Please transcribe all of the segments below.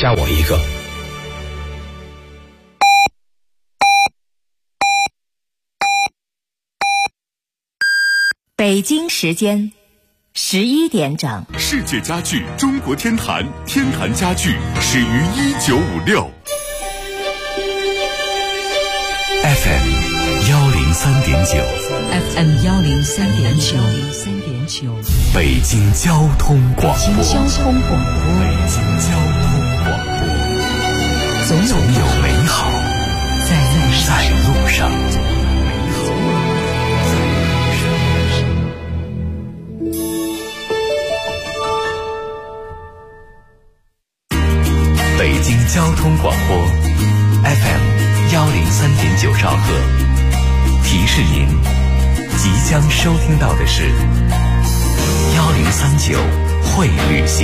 加我一个。 北京时间11点整。 世界家具中国天坛，天坛家具始于1956。 FM 103.9 FM 103.9 北京交通广播。 北京交通广播，总有美好在路上。 北京交通广播 FM 103.9兆赫，提示您即将收听到的是1039会旅行。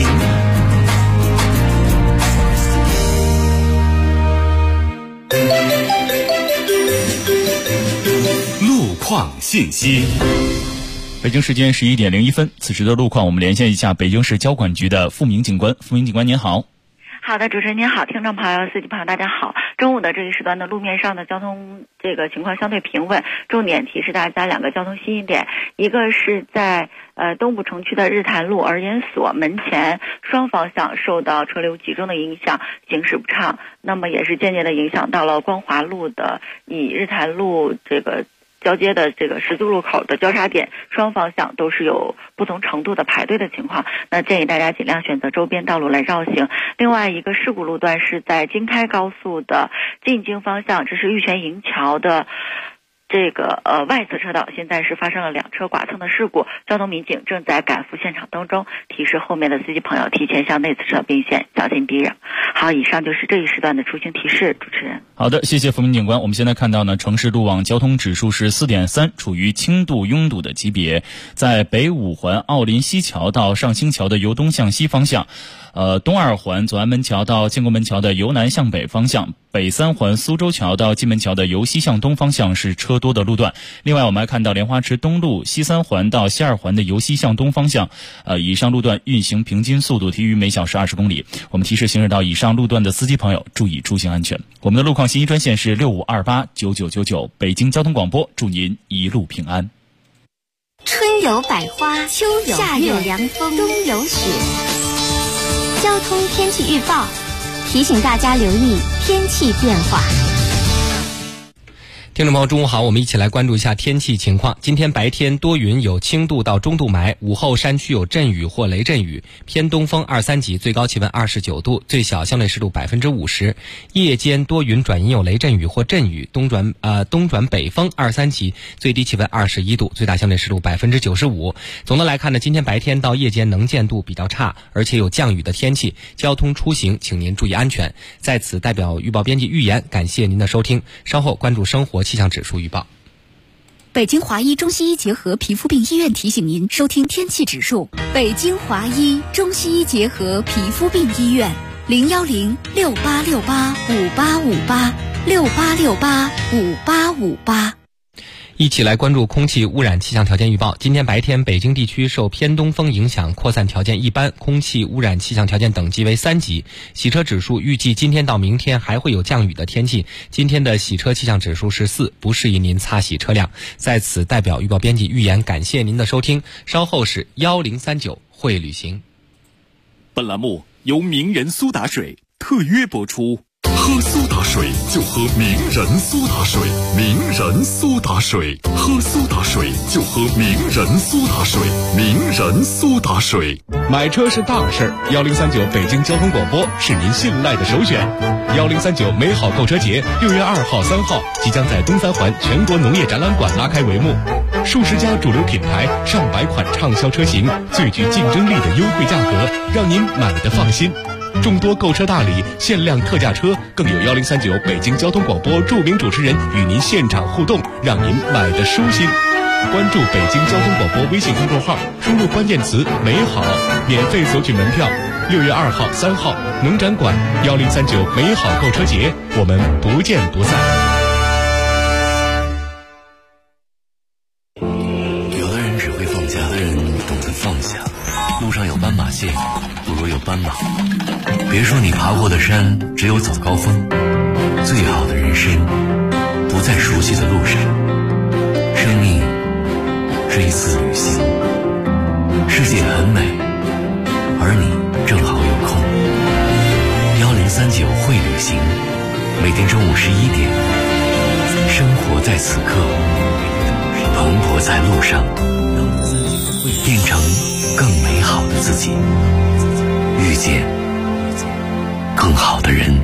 路况信息。 北京时间11点01分，此时的路况我们连线一下北京市交管局的付明警官。付明警官您好。 好的，主持人您好，听众朋友、司机朋友大家好。中午的这一时段的路面上的交通情况相对平稳，重点提示大家两个交通新点，一个是在东部城区的日坛路儿研所门前双方向受到车流集中的影响，行驶不畅，那么也是间接的影响到了光华路的以日坛路交接的十字路口的交叉点，双方向都是有不同程度的排队的情况，那建议大家尽量选择周边道路来绕行。另外一个事故路段是在京开高速的进京方向，这是玉泉营桥的外侧车道，现在是发生了两车剐蹭的事故，交通民警正在赶赴现场当中，提示后面的司机朋友提前向内侧车并线，小心避让。好，以上就是这一时段的出行提示，主持人。 好的，谢谢付明警官。我们现在看到呢，城市路网交通指数是4.3，处于轻度拥堵的级别。在北五环奥林西桥到上兴桥的由东向西方向，东二环左安门桥到建国门桥的由南向北方向，北三环苏州桥到蓟门桥的由西向东方向是车多的路段。另外我们还看到莲花池东路西三环到西二环的由西向东方向，以上路段运行平均速度低于每小时20公里。我们提示行驶到以上路段的司机朋友注意出行安全。我们的路况信息专线是65289999，北京交通广播，祝您一路平安。 春有百花，秋有夏有凉风，冬有雪。交通天气预报提醒大家留意天气变化。 听众朋友中午好，我们一起来关注一下天气情况。今天白天多云有轻度到中度霾，午后山区有阵雨或雷阵雨，偏东风2、3级，最高气温29度，最小相对湿度50%。夜间多云转阴有雷阵雨或阵雨，东转北风2、3级，最低气温21度，最大相对湿度95%。总的来看呢，今天白天到夜间能见度比较差，而且有降雨的天气，交通出行请您注意安全。在此代表预报编辑预言，感谢您的收听，稍后关注生活气象指数预报。 北京华医中西医结合皮肤病医院提醒您收听天气指数。北京华医中西医结合皮肤病医院，01068685858，68685858。 一起来关注空气污染气象条件预报。今天白天北京地区受偏东风影响，扩散条件一般，空气污染气象条件等级为3级。洗车指数预计今天到明天还会有降雨的天气，今天的洗车气象指数是4，不适宜您擦洗车辆。在此代表预报编辑预言，感谢您的收听，稍后是1039会旅行。 本栏目由名人苏打水特约播出。喝苏打水就喝名人苏打水，名人苏打水，喝苏打水就喝名人苏打水，名人苏打水。 买车是大事，1039北京交通广播是您信赖的首选。1039美好购车节6月2号、3号即将在东三环全国农业展览馆拉开帷幕，数十家主流品牌、上百款畅销车型，最具竞争力的优惠价格，让您买得放心。众多购车大礼、限量特价车，更有1039北京交通广播著名主持人与您现场互动，让您买得舒心。关注北京交通广播微信公众号，输入关键词“美好”，免费索取门票。6月2号、3号农展馆1039美好购车节，我们不见不散。 有的人只会放假，有的人懂得放下。路上有斑马线，不如有斑马。 别说你爬过的山只有早高峰，最好的人生不在熟悉的路上。生命是一次旅行，世界很美，而你正好有空。1039会旅行，每天中午11点，生活在此刻，蓬勃在路上，变成更美好的自己，遇见更好的人。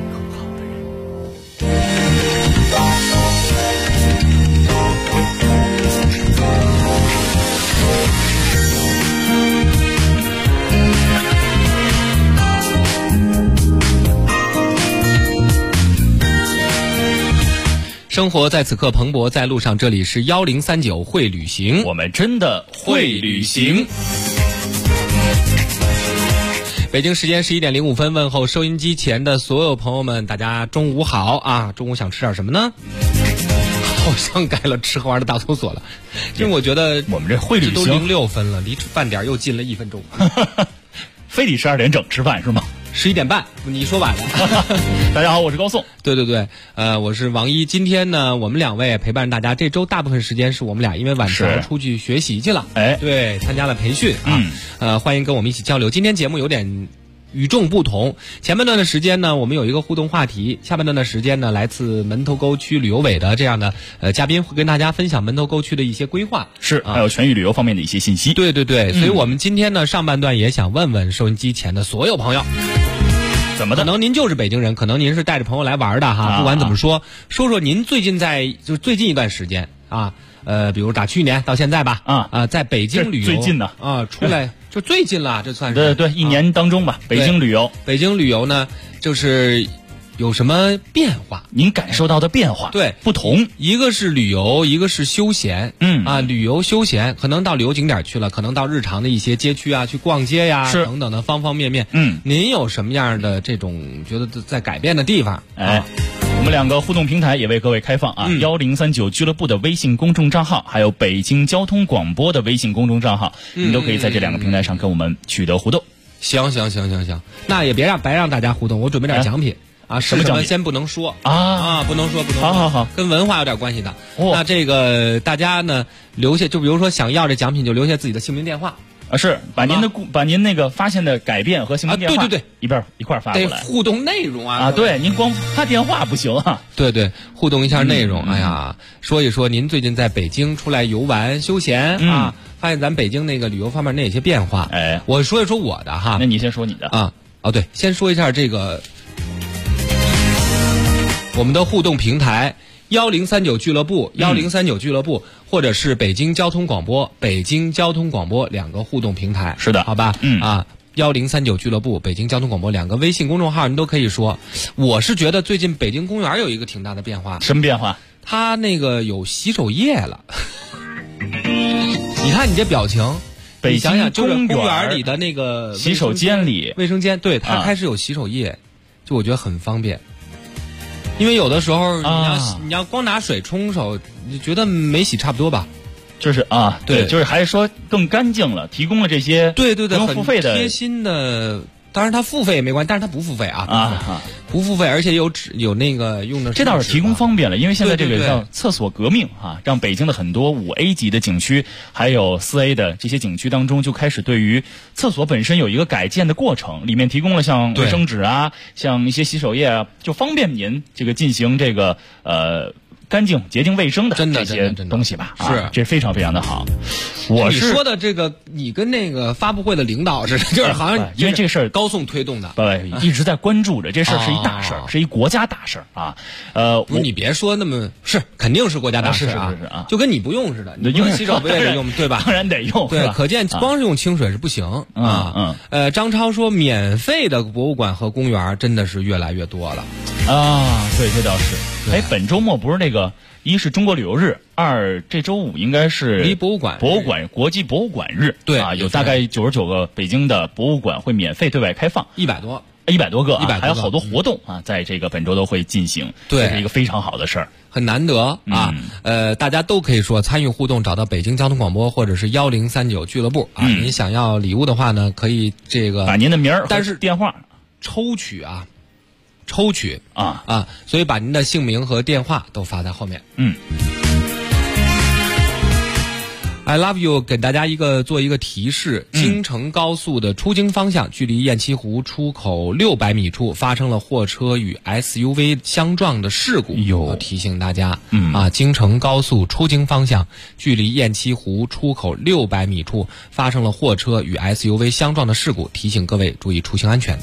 生活在此刻，蓬勃在路上。这里是1039会旅行， 我们真的会旅行。 北京时间11点05分，问候收音机前的所有朋友们，大家中午好啊！中午想吃点什么呢？好像改了吃喝玩的大搜索了，因为我觉得我们这会旅行都06分了，离饭点又近了1分钟。 非得12点整吃饭是吗 ？11点半，你说晚了。 大家好，我是高颂。 对对对，我是王一。今天呢，我们两位陪伴大家，这周大部分时间是我们俩，因为晚上出去学习去了。 哎， 对，参加了培训啊。欢迎跟我们一起交流。今天节目有点与众不同。前半段的时间呢，我们有一个互动话题；下半段的时间呢，来自门头沟区旅游委的这样的嘉宾会跟大家分享门头沟区的一些规划， 还有全域旅游方面的一些信息。 对对对，所以我们今天呢，上半段也想问问收音机前的所有朋友。 怎么的？ 可能您就是北京人，可能您是带着朋友来玩的哈。不管怎么说，说说您最近就是最近一段时间啊，比如打去年到现在吧，在北京旅游最近呢出来就最近了，这算是对一年当中吧。北京旅游， 北京旅游呢，就是有什么变化？ 您感受到的变化？ 对， 不同。 一个是旅游，一个是休闲。旅游休闲可能到旅游景点去了，可能到日常的一些街区啊，去逛街呀，等等的方方面面。您有什么样的这种觉得在改变的地方？ 我们两个互动平台也为各位开放啊，1039俱乐部的微信公众账号，还有北京交通广播的微信公众账号，你都可以在这两个平台上跟我们取得互动。 行，那也别白让大家互动，我准备点奖品。什么奖品先不能说不能说。 好， 跟文化有点关系的。那这个大家呢留下，就比如说想要这奖品，就留下自己的姓名电话。 是把您那个发现的改变和姓名电话， 对， 一块发过来。 得互动内容对，您光发电话不行啊。 对，互动一下内容。哎呀，说一说您最近在北京出来游玩休闲发现咱北京那个旅游方面哪些变化？我说一说我的哈。 那你先说你的对，先说一下这个我们的互动平台。1039俱乐部，1039俱乐部，或者是北京交通广播两个互动平台。 是的， 好吧，1039俱乐部、北京交通广播两个微信公众号，您都可以说。我是觉得最近北京公园有一个挺大的变化。 什么变化？ 它那个有洗手液了。你看你这表情， 北京就是公园里的那个洗手间里， 卫生间，对，它开始有洗手液，就我觉得很方便。因为有的时候你要光拿水冲手，你觉得没洗差不多吧？ 就是对，就是还是说更干净了，提供了这些对不用付费的贴心的。当然它付费也没关系，但是它不付费不付费，而且有那个用的。 这倒是提供方便了，因为现在这个叫厕所革命让北京的很多5A 级的景区，还有4A 的这些景区当中，就开始对于厕所本身有一个改建的过程，里面提供了像卫生纸像一些洗手液就方便您这个进行这个干净、洁净、卫生的这些东西吧， 是这非常非常的好。 你说的这个，你跟那个发布会的领导似的，就是好像因为这个事儿高颂推动的， 一直在关注着这事儿是一大事儿，是一国家大事儿不是你别说那么肯定是国家大事是就跟你不用似的，你用洗手不也得用对吧？ 当然得用， 对，可见光是用清水是不行张超说，免费的博物馆和公园真的是越来越多了对，这倒是。本周末不是那个，一是中国旅游日，二这周5应该是离博物馆国际博物馆日， 对有大概99个北京的博物馆会免费对外开放 ，100多个还有好多活动在这个本周都会进行， 对， 这是一个非常好的事儿， 很难得大家都可以说参与互动，找到北京交通广播或者是1039俱乐部您想要礼物的话呢，可以这个把您的名儿但是电话抽取啊，所以把您的姓名和电话都发在后面。I love you 给大家做一个提示，京承高速的出京方向，距离雁栖湖出口600米处发生了货车与 SUV 相撞的事故。要提醒大家，京承高速出京方向，距离雁栖湖出口600米处发生了货车与 SUV 相撞的事故，提醒各位注意出行安全。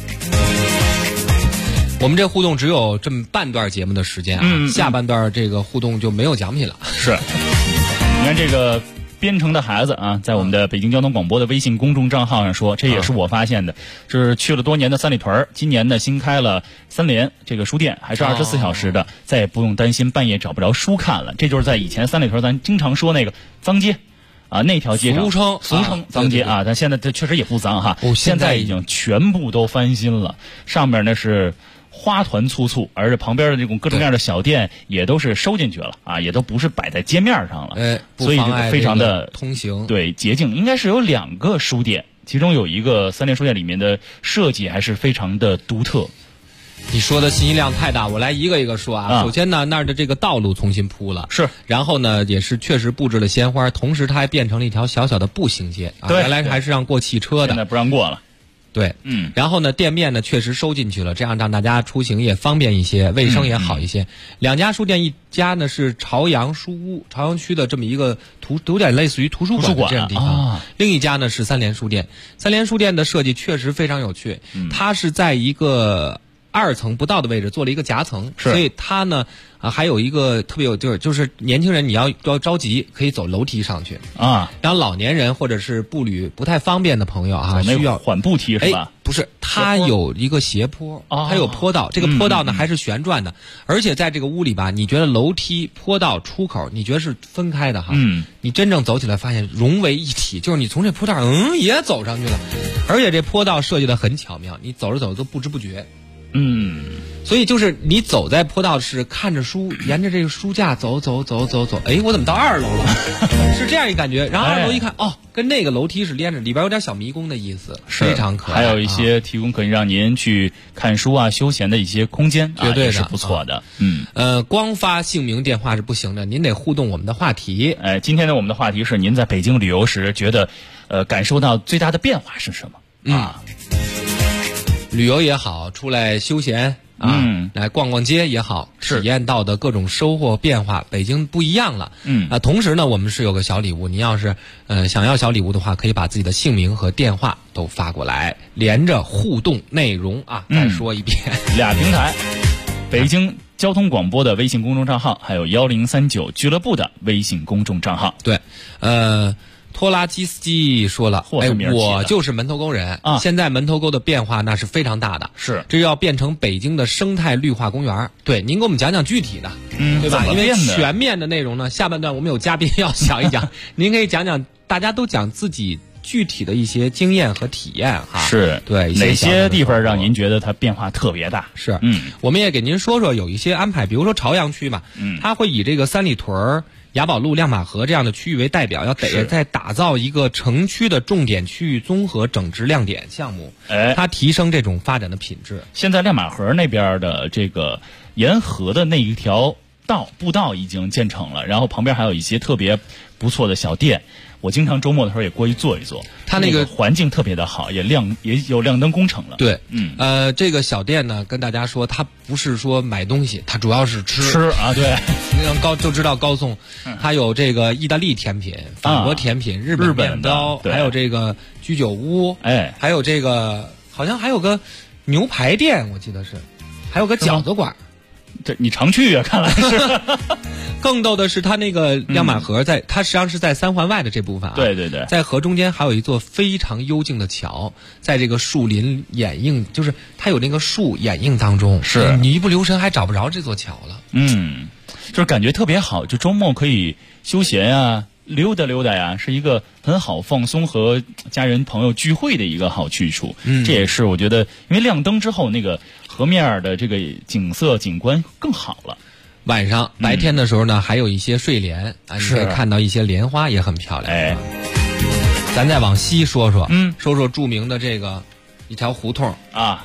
我们这互动只有这么半段节目的时间啊，下半段这个互动就没有奖品了。 是，你看这个。边城的孩子啊，在我们的北京交通广播的微信公众账号上说，这也是我发现的，是去了多年的三里屯，今年呢新开了三联这个书店，还是24小时的，再也不用担心半夜找不着书看了。这就是在以前三里屯咱经常说那个脏街啊，那条街上俗称脏街啊，但现在这确实也不脏哈，现在已经全部都翻新了，上面呢是花团簇簇，而且旁边的这种各种各样的小店也都是收进去了啊，也都不是摆在街面上了，所以这个非常的通行， 对，捷径。应该是有2个书店，其中有一个三联书店里面的设计还是非常的独特。 你说的信息量太大，我来一个一个说啊。首先呢，那儿的这个道路重新铺了， 是， 然后呢也是确实布置了鲜花，同时它还变成了一条小小的步行街啊，原来还是让过汽车的， 现在不让过了。 对，然后呢，店面呢确实收进去了，这样让大家出行也方便一些，卫生也好一些。2家书店，一家呢是朝阳书屋，朝阳区的这么一个有点类似于图书馆这样的地方，另一家呢是三联书店。三联书店的设计确实非常有趣，它是在一个2层不到的位置做了一个夹层，所以它呢还有一个特别有就是年轻人你要着急可以走楼梯上去啊，然后老年人或者是步履不太方便的朋友啊，需要缓步梯是吧？ 不是，它有一个斜坡，它有坡道，这个坡道呢还是旋转的，而且在这个屋里吧，你觉得楼梯、坡道、出口，你觉得是分开的哈？你真正走起来发现融为一体，就是你从这坡道也走上去了，而且这坡道设计的很巧妙，你走着走着都不知不觉。所以就是你走在坡道是看着书，沿着这个书架走，哎，我怎么到2楼了？是这样一感觉。然后2楼一看，跟那个楼梯是连着，里边有点小迷宫的意思，非常可爱。 还有一些提供可以让您去看书啊、休闲的一些空间， 绝对是不错的。 光发姓名电话是不行的，您得互动我们的话题。 今天呢，我们的话题是您在北京旅游时觉得感受到最大的变化是什么？ 旅游也好，出来休闲来逛逛街也好，体验到的各种收获变化，北京不一样了。同时呢，我们是有个小礼物，您要是想要小礼物的话，可以把自己的姓名和电话都发过来，连着互动内容啊。再说一遍 ，2平台，北京交通广播的微信公众账号，还有1039俱乐部的微信公众账号。 对，拖拉机司机说了，我就是门头沟人啊。现在门头沟的变化那是非常大的， 是这要变成北京的生态绿化公园。对，您给我们讲讲具体的，对吧？因为全面的内容呢，下半段我们有嘉宾要讲一讲，您可以讲讲，大家都讲自己具体的一些经验和体验哈。 是对哪些地方让您觉得它变化特别大？ 是，我们也给您说说有一些安排，比如说朝阳区嘛，它会以这个三里屯、雅宝路、亮马河这样的区域为代表，要再打造一个城区的重点区域综合整治亮点项目，它提升这种发展的品质。 现在亮马河那边的这个沿河的那一条步道已经建成了，然后旁边还有一些特别不错的小店。我经常周末的时候也过去坐一坐，它那个环境特别的好，也有亮灯工程了。 对，这个小店呢，跟大家说，它不是说买东西，它主要是吃啊。对， 就知道高颂，它有这个意大利甜品、法国甜品、日本面包，还有这个居酒屋，还有这个好像还有个牛排店，我记得是，还有个饺子馆。 这你常去啊？看来是。 更逗的是，它那个亮马河它实际上是在3环外的这部分啊。 对对对， 在河中间还有一座非常幽静的桥，在这个树林掩映，就是它有那个树掩映当中， 是你一不留神还找不着这座桥了。 就是感觉特别好，就周末可以休闲呀、溜达溜达呀，是一个很好放松和家人朋友聚会的一个好去处。这也是我觉得，因为亮灯之后，那个河面的这个景色景观更好了。 晚上白天的时候呢，还有一些睡莲啊，你可以看到一些莲花也很漂亮。咱再往西说说，说说著名的这个一条胡同啊，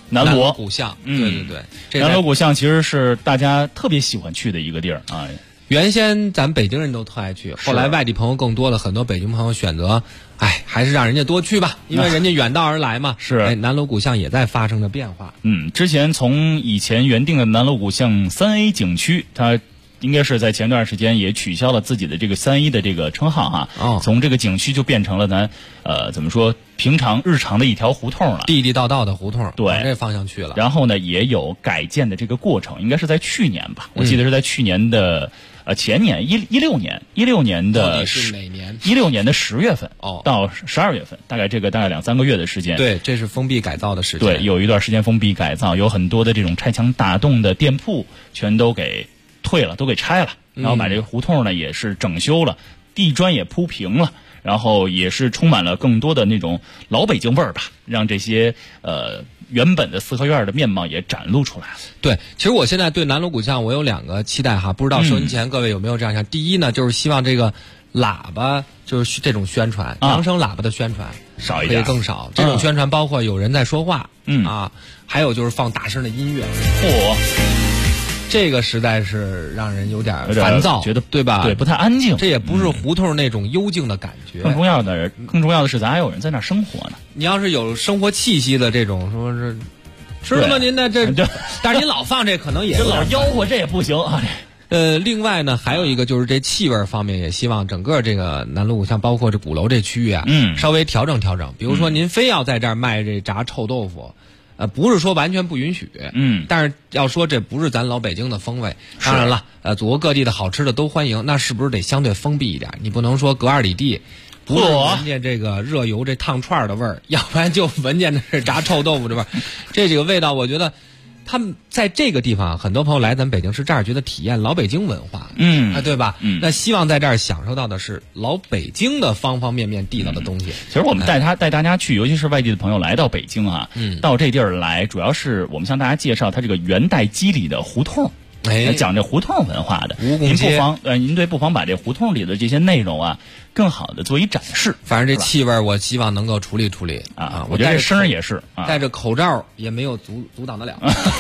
南锣古巷，对， 南锣鼓巷其实是大家特别喜欢去的一个地儿啊。 原先咱北京人都特爱去，后来外地朋友更多了，很多北京朋友选择，还是让人家多去吧，因为人家远道而来嘛。 是， 南锣鼓巷也在发生着变化。 之前从以前原定的南锣鼓巷3A 景区，它应该是在前段时间也取消了自己的这个3A 的这个称号哈。从这个景区就变成了咱怎么说平常日常的一条胡同了， 地道的胡同， 对， 往这方向去了。 然后呢，也有改建的这个过程，应该是在去年吧，我记得是在去年的前年16年的是哪年 ？16年的10月份到12月份，大概2-3个月的时间。 对，这是封闭改造的时间。 对，有一段时间封闭改造，有很多的这种拆墙打洞的店铺全都给退了，都给拆了，然后把这个胡同呢也是整修了，地砖也铺平了，然后也是充满了更多的那种老北京味儿吧，让这些原本的四合院的面貌也展露出来了。 对，其实我现在对南锣鼓巷我有2个期待哈，不知道收音前各位有没有这样想？第一呢，就是希望这个喇叭就是这种宣传，扬声喇叭的宣传少一点， 可以更少。这种宣传包括有人在说话，还有就是放大声的音乐。这个实在是让人有点烦躁， 觉得对吧？ 对，不太安静。 这也不是胡同那种幽静的感觉。 更重要的是，咱还有人在那儿生活呢。 你要是有生活气息的这种，说是吃了吗？您的这，但是您老放这，可能也这老吆喝，这也不行啊。 另外呢，还有一个就是这气味方面，也希望整个这个南锣鼓巷，包括这鼓楼这区域啊，稍微调整调整。比如说，您非要在这儿卖这炸臭豆腐。不是说完全不允许，但是要说这不是咱老北京的风味。当然了，祖国各地的好吃的都欢迎，那是不是得相对封闭一点？你不能说隔2里地，不是闻见这个热油这烫串的味儿，要不然就闻见的是炸臭豆腐的味儿。这几个味道，我觉得他们在这个地方，很多朋友来咱北京是这儿觉得体验老北京文化，对吧？那希望在这儿享受到的是老北京的方方面面地道的东西。 其实我们带大家去，尤其是外地的朋友来到北京啊，到这地儿来，主要是我们向大家介绍它这个元代基里的胡同。讲这胡同文化的，您不妨把这胡同里的这些内容啊，更好的做一展示。 反正这气味我希望能够处理啊。我觉得这声也是戴着口罩也没有阻挡得了。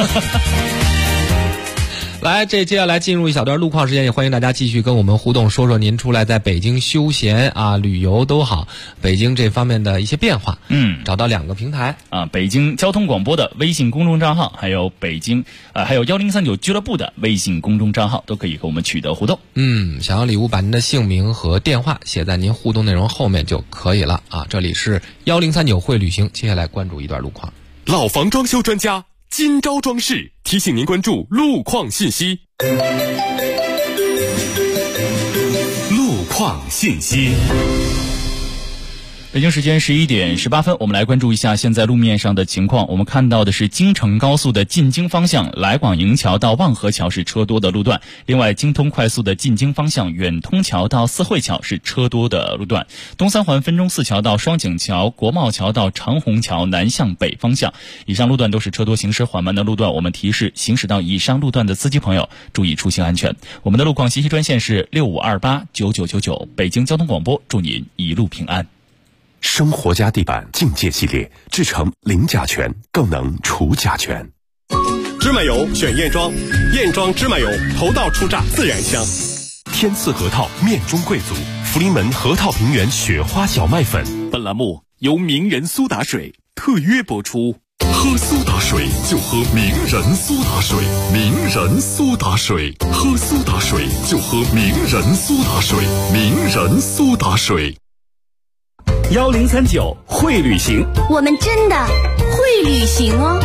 来，接下来进入一小段路况时间，也欢迎大家继续跟我们互动，说说您出来在北京休闲旅游都好，北京这方面的一些变化。找到2个平台北京交通广播的微信公众账号，还有还有1039俱乐部的微信公众账号，都可以和我们取得互动。 想要礼物，把您的姓名和电话写在您互动内容后面就可以了啊。这里是1039会旅行，接下来关注一段路况。 老房装修专家今朝装饰提醒您关注路况信息。路况信息。 北京时间11点18分，我们来关注一下现在路面上的情况。我们看到的是京承高速的进京方向来广营桥到望河桥是车多的路段，另外京通快速的进京方向远通桥到四惠桥是车多的路段，东三环分钟寺桥到双井桥、国贸桥到长虹桥南向北方向，以上路段都是车多行驶缓慢的路段。我们提示行驶到以上路段的司机朋友注意出行安全。我们的路况信息专线是65289999，北京交通广播，祝您一路平安。 生活家地板境界系列制成零甲醛，更能除甲醛。 芝麻油选燕庄，燕庄芝麻油头道出榨自然香。 天赐核桃面中贵族，福临门核桃平原雪花小麦粉。 本栏目由名人苏打水特约播出。 喝苏打水就喝名人苏打水，名人苏打水，喝苏打水就喝名人苏打水，名人苏打水。 1039会旅行， 我们真的会旅行哦。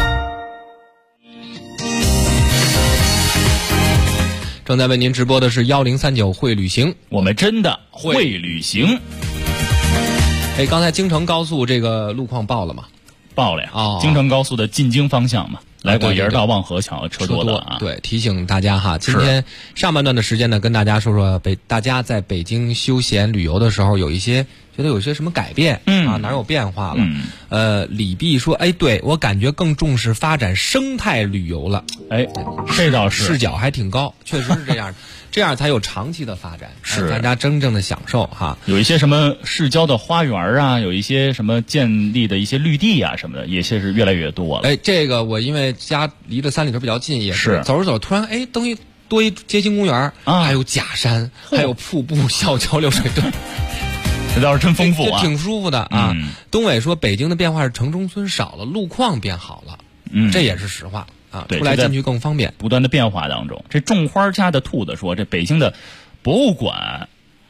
正在为您直播的是1039会旅行， 我们真的会旅行。 刚才京承高速这个路况报了吗？ 报了呀。京承高速的进京方向嘛，来广营到望河桥车多的啊。 对，提醒大家哈，今天上半段的时间呢，跟大家说说大家在北京休闲旅游的时候有一些觉得有些什么改变哪有变化了？李碧说，对我感觉更重视发展生态旅游了。 这倒是视角还挺高，确实是这样，这样才有长期的发展， 是大家真正的享受哈。 有一些什么市郊的花园啊，有一些什么建立的一些绿地啊什么的，也是越来越多了。 这个我因为家离着三里屯比较近，也是走着走，突然多一街心公园还有假山，还有瀑布、小桥流水段。 这倒是真丰富啊， 挺舒服的啊。东伟说，北京的变化是城中村少了，路况变好了，这也是实话啊。出来进去更方便， 不断的变化当中。这种花家的兔子说，这北京的博物馆，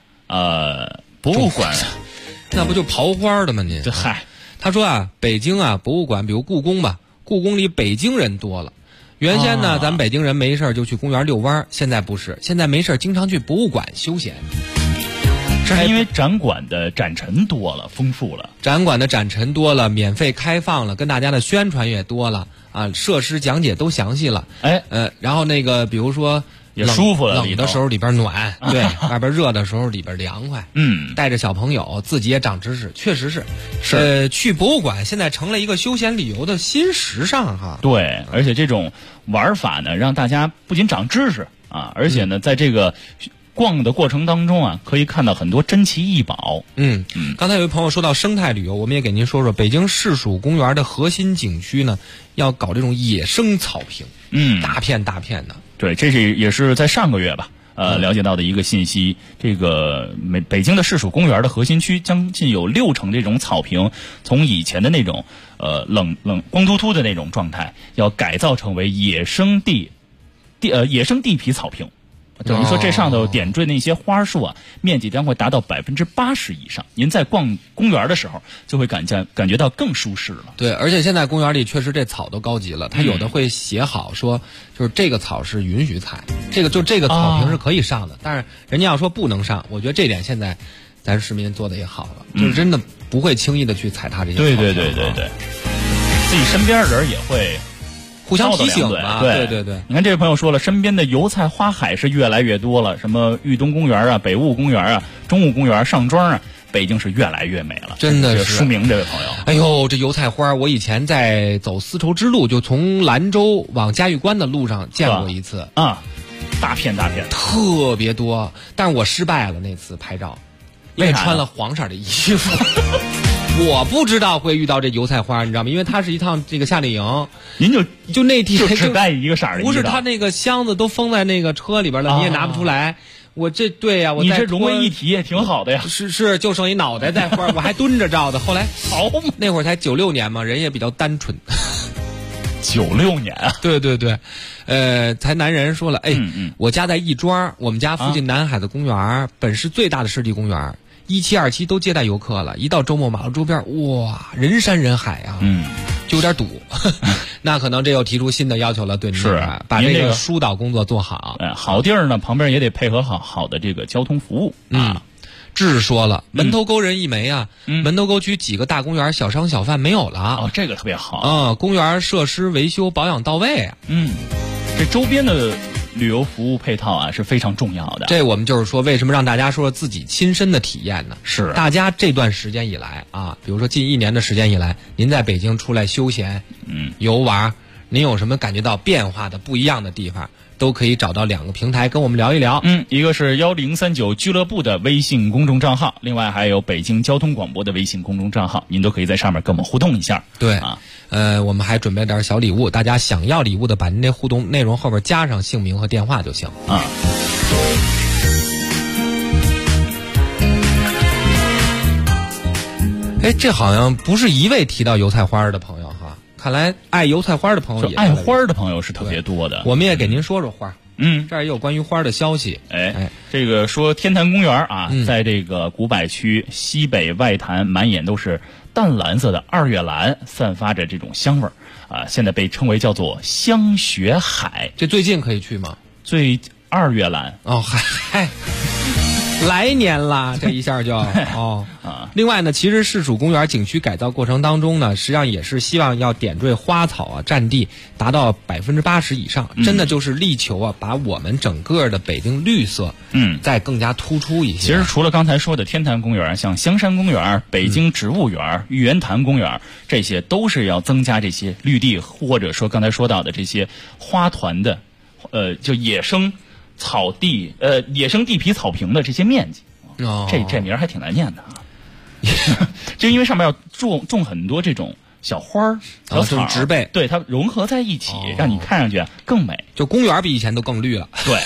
那不就刨花的吗？您他说北京博物馆，比如故宫吧，故宫里北京人多了。原先呢，咱北京人没事就去公园遛弯，现在不是，现在没事经常去博物馆休闲。 这是因为展馆的展陈多了，丰富了。 展馆的展陈多了，免费开放了，跟大家的宣传也多了啊，设施讲解都详细了。然后比如说也舒服了， 冷的时候里边暖，对，外边热的时候里边凉快。带着小朋友，自己也长知识，确实是。去博物馆现在成了一个休闲旅游的新时尚哈。 对，而且这种玩法呢，让大家不仅长知识啊，而且呢，在这个逛的过程当中可以看到很多珍奇异宝。 刚才有位朋友说到生态旅游，我们也给您说说，北京市属公园的核心景区呢，要搞这种野生草坪，大片大片的。 对，这也是在上个月吧，了解到的一个信息。这个北京的市属公园的核心区，将近有60%这种草坪，从以前的那种冷光秃秃的那种状态，要改造成为野生地皮草坪。等于说这上头点缀那些花树面积将会达到80%以上。您在逛公园的时候，就会感觉到更舒适了。 对，而且现在公园里确实这草都高级了，它有的会写好说，就是这个草是允许采，这个草坪是可以上的，但是人家要说不能上，我觉得这点现在咱市民做的也好了，就是真的不会轻易的去踩踏这些草坪。 对，自己身边人也会互相提醒吧。对。 你看这位朋友说了，身边的油菜花海是越来越多了，什么豫东公园北雾公园中雾公园、上庄北京是越来越美了。 真的是。 书明这位朋友，这油菜花，我以前在走丝绸之路，就从兰州往嘉峪关的路上见过一次大片特别多，但是我失败了那次拍照，因为穿了黄色的衣服。我不知道会遇到这油菜花，你知道吗？因为它是一趟这个夏令营， 您就那天就只带一个色儿的， 不是他那个箱子都封在那个车里边了，你也拿不出来。我这对呀， 你这融为一体也挺好的呀。 是，就剩一脑袋在花，我还蹲着照的。后来好嘛， 那会儿才96年嘛，人也比较单纯。 96年啊， 对，才男人说了，我家在亦庄，我们家附近南海的公园本是最大的湿地公园。17、27都接待游客了，一到周末马路周边，哇，人山人海啊，就有点堵。那可能这又提出新的要求了，对， 是把这个疏导工作做好。 好地儿呢，旁边也得配合好的这个交通服务志说了，门头沟人一枚门头沟区几个大公园小商小贩没有了。 这个特别好公园设施维修保养到位这周边的旅游服务配套是非常重要的。 这我们就是说，为什么让大家说自己亲身的体验呢？ 是大家这段时间以来比如说近1年的时间以来，您在北京出来休闲游玩，您有什么感觉到变化的不一样的地方，都可以找到2个平台跟我们聊一聊。 一个是1039俱乐部的微信公众账号，另外还有北京交通广播的微信公众账号，您都可以在上面跟我们互动一下。 对我们还准备点小礼物，大家想要礼物的，把您这互动内容后边加上姓名和电话就行这好像不是一位提到油菜花的朋友哈，看来爱油菜花的朋友也爱花的朋友是特别多的。 我们也给您说说花。这儿也有关于花的消息。 这个说天坛公园在这个古柏区西北外坛满眼都是淡蓝色的2月兰，散发着这种香味儿现在被称为叫做香雪海。 这最近可以去吗？ 2月兰嗨， 来年了，这一下就哦啊。另外呢，其实市属公园景区改造过程当中呢，实际上也是希望要点缀花草啊，占地达到80%以上，真的就是力求啊，把我们整个的北京绿色再更加突出一些。 其实除了刚才说的天坛公园，像香山公园、北京植物园、玉渊潭公园，这些都是要增加这些绿地，或者说刚才说到的这些花团的，就野生草地，野生地皮草坪的这些面积。这名儿还挺难念的啊，就因为上面要种很多这种小花儿、小草、 植被， 对它融合在一起，让你看上去更美。 就公园比以前都更绿了。 对。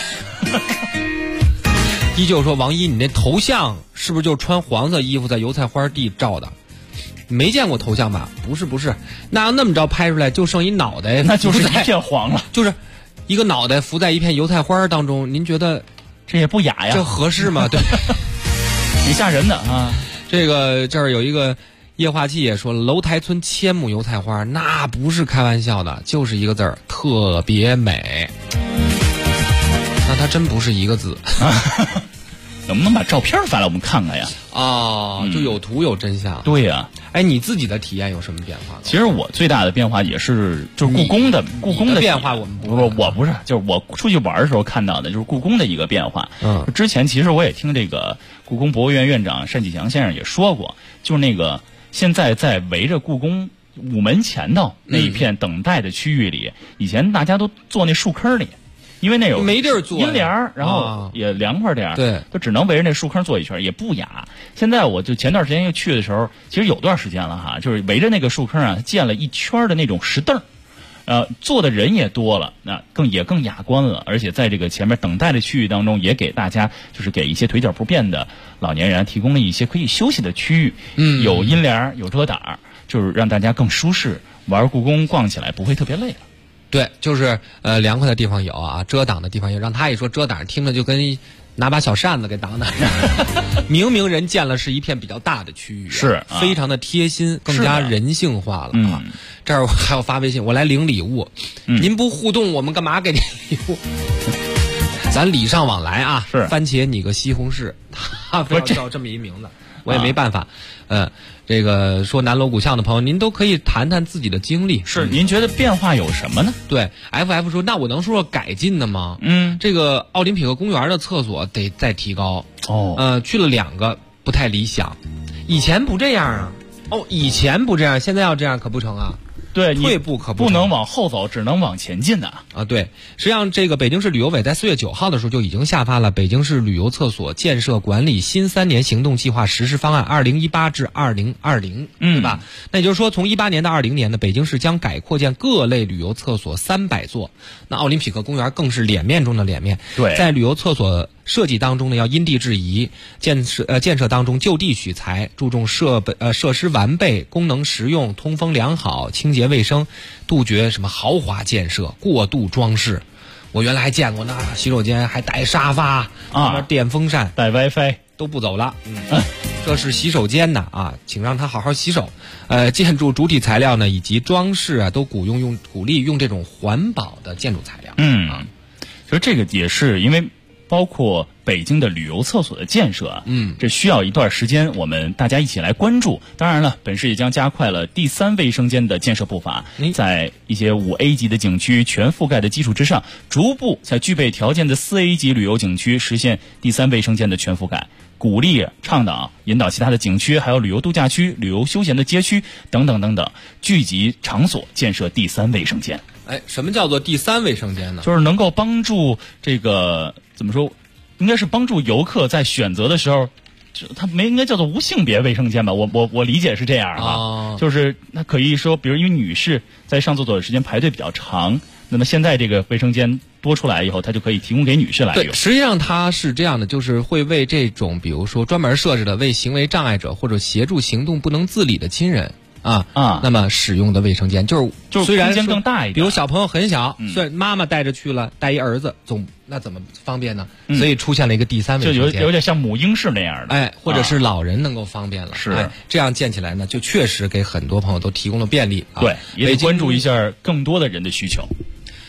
依旧说王一，你那头像是不是就穿黄色衣服在油菜花地照的？没见过头像吧？不是，那要那么着拍出来，就剩一脑袋， 那就是一片黄了， 就是一个脑袋浮在一片油菜花当中。您觉得这也不雅呀？ 这合适吗？对。 挺吓人的啊！ 这儿有一个液化气也说了，楼台村1000亩油菜花，那不是开玩笑的，就是一个字儿，特别美。那它真不是一个字。 能不能把照片发来我们看看呀？ 就有图有真相。 对呀。 哎，你自己的体验有什么变化？ 其实我最大的变化也是就是故宫的变化， 我不是，就是我出去玩的时候看到的，就是故宫的一个变化。之前其实我也听这个故宫博物院院长单霁翔先生也说过，就是那个现在在围着故宫午门前头那一片等待的区域里，以前大家都坐那树坑里。因为那有没地儿坐阴凉，然后也凉快点， 对， 就只能围着那树坑坐一圈，也不雅。现在我就前段时间又去的时候，其实有段时间了哈，就是围着那个树坑啊，建了一圈的那种石凳，坐的人也多了，那更雅观了。而且在这个前面等待的区域当中，也给大家就是给一些腿脚不便的老年人提供了一些可以休息的区域，有阴凉，有遮挡，就是让大家更舒适，玩故宫逛起来不会特别累了。 对，就是凉快的地方有啊，遮挡的地方有。让他一说遮挡，听着就跟拿把小扇子给挡挡。明明人建了是一片比较大的区域， 是非常的贴心，更加人性化了啊。这儿还要发微信，我来领礼物，您不互动，我们干嘛给您礼物？咱礼尚往来啊， 是番茄你个西红柿，他非要叫这么一名字，我也没办法。这个说南锣鼓巷的朋友，您都可以谈谈自己的经历。 是，您觉得变化有什么呢？ 对 ，FF 说，那我能说说改进的吗？这个奥林匹克公园的厕所得再提高。去了2个，不太理想。以前不这样啊。以前不这样，现在要这样可不成啊。 对， 退步可不能往后走，只能往前进的啊！对，实际上这个北京市旅游委在4月9号的时候就已经下发了《北京市旅游厕所建设管理新3年行动计划实施方案（2018至2020）》，对吧？那也就是说，从18年到20年呢，北京市将改扩建各类旅游厕所300座。那奥林匹克公园更是脸面中的脸面。 对， 在旅游厕所设计当中呢，要因地制宜，建设当中就地取材，注重设施完备、功能实用、通风良好、清洁卫生，杜绝什么豪华建设、过度装饰。我原来还见过呢，洗手间还带沙发啊，电风扇、 带 WiFi 都不走了。这是洗手间呢啊，请让他好好洗手。建筑主体材料呢以及装饰啊，都鼓励用这种环保的建筑材料。 其实这个也是因为包括北京的旅游厕所的建设啊，这需要一段时间，我们大家一起来关注。当然了，本市也将加快了第3卫生间的建设步伐，在一些5A 级的景区全覆盖的基础之上，逐步在具备条件的4A 级旅游景区实现第3卫生间的全覆盖。鼓励、倡导、引导其他的景区，还有旅游度假区、旅游休闲的街区等等等等，聚集场所建设第3卫生间。 什么叫做第3卫生间呢？ 就是能够帮助这个怎么说，应该是帮助游客在选择的时候，它应该叫做无性别卫生间吧？我理解是这样啊，就是它可以说，比如因为女士在上厕所的时间排队比较长，那么现在这个卫生间多出来以后，它就可以提供给女士来用。 对，实际上它是这样的，就是会为这种比如说专门设置的为行为障碍者或者协助行动不能自理的亲人那么使用的卫生间就是虽然空间更大一点， 比如小朋友很小，虽然妈妈带着去了，带一儿子那怎么方便呢？所以出现了一个第3卫生间， 就有点像母婴室那样的， 或者是老人能够方便了， 是这样建起来呢，就确实给很多朋友都提供了便利。 对，也得关注一下更多的人的需求。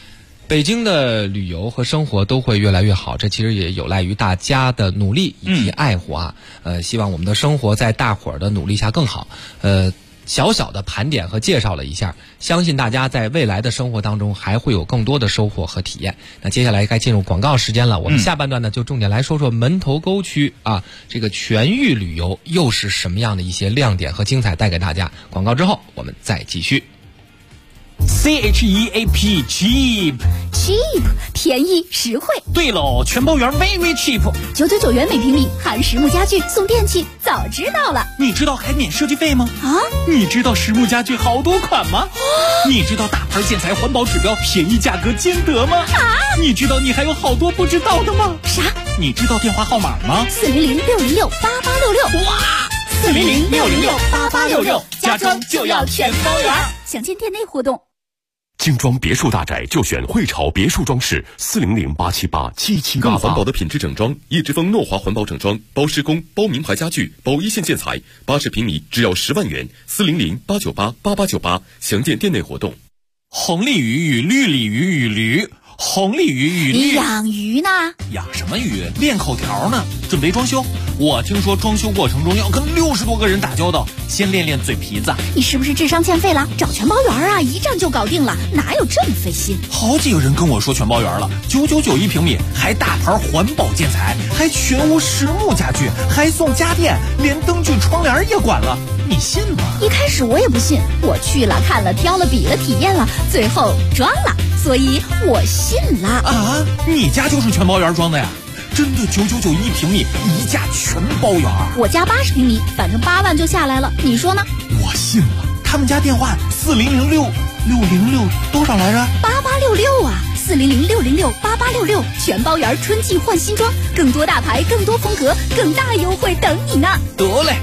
北京的旅游和生活都会越来越好，这其实也有赖于大家的努力以及爱护啊。希望我们的生活在大伙儿的努力下更好。小小的盘点和介绍了一下，相信大家在未来的生活当中还会有更多的收获和体验。那接下来该进入广告时间了，我们下半段呢就重点来说说门头沟区啊，这个全域旅游又是什么样的一些亮点和精彩带给大家。广告之后我们再继续。 CHEAP cheap 便宜实惠。 对喽，全包圆 very cheap， 999元每平米，含实木家具送电器，早知道了。 你知道还免设计费吗？ 啊？ 你知道实木家具好多款吗？你知道大牌建材环保指标，便宜价格兼得吗？ 啊？ 你知道你还有好多不知道的吗？ 啥？ 你知道电话号码吗 ？400-606-8866。 哇！400-606-8866，家装就要全包圆。 详见店内活动。 精装别墅大宅就选汇潮别墅装饰，400-878-7788。 更环保的品质整装，叶之峰诺华环保整装，包施工、包名牌家具、包一线建材，80平米只要10万元，400-898-8898。详见店内活动。 红鲤鱼与绿鲤鱼与驴，红鲤鱼与绿。 你养鱼呢？ 养什么鱼？练口条呢。准备装修，我听说装修过程中要跟60多个人打交道，先练练嘴皮子。 你是不是智商欠费了？找全包圆啊，一站就搞定了，哪有这么费心？ 好几个人跟我说全包圆了，999一平米，还大牌环保建材，还全屋实木家具，还送家电，连灯具窗帘也管了，你信吗？ 一开始我也不信，我去了看了挑了比了体验了，最后装了，所以我信了。 啊，你家就是全包圆装的呀？真的999一平米，一价全包圆。 我家80平米，反正8万就下来了，你说呢？ 我信了。他们家电话400-606多少来着 ？8866啊，400-606-8866，全包圆春季换新装，更多大牌，更多风格，更大优惠等你呢。 得嘞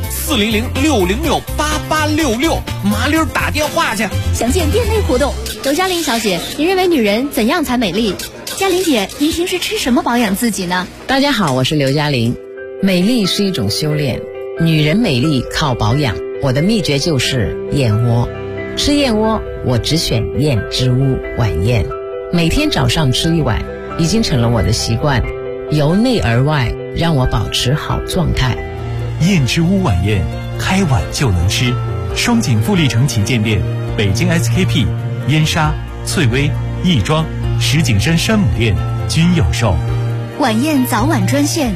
，400-606-8866，麻溜打电话去。 详见店内活动。 刘嘉玲小姐，您认为女人怎样才美丽？ 嘉玲姐，您平时吃什么保养自己呢？ 大家好，我是刘嘉玲。美丽是一种修炼，女人美丽靠保养。我的秘诀就是燕窝。吃燕窝，我只选燕之屋晚宴，每天早上吃1碗，已经成了我的习惯，由内而外让我保持好状态。 燕之屋晚宴，开碗就能吃。双井富力城旗舰店、北京 SKP、燕莎、翠微、亦庄、石景山山姆店均有售。 晚宴早晚专线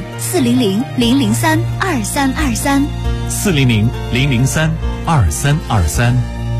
400-003-2323。 400-003-2323。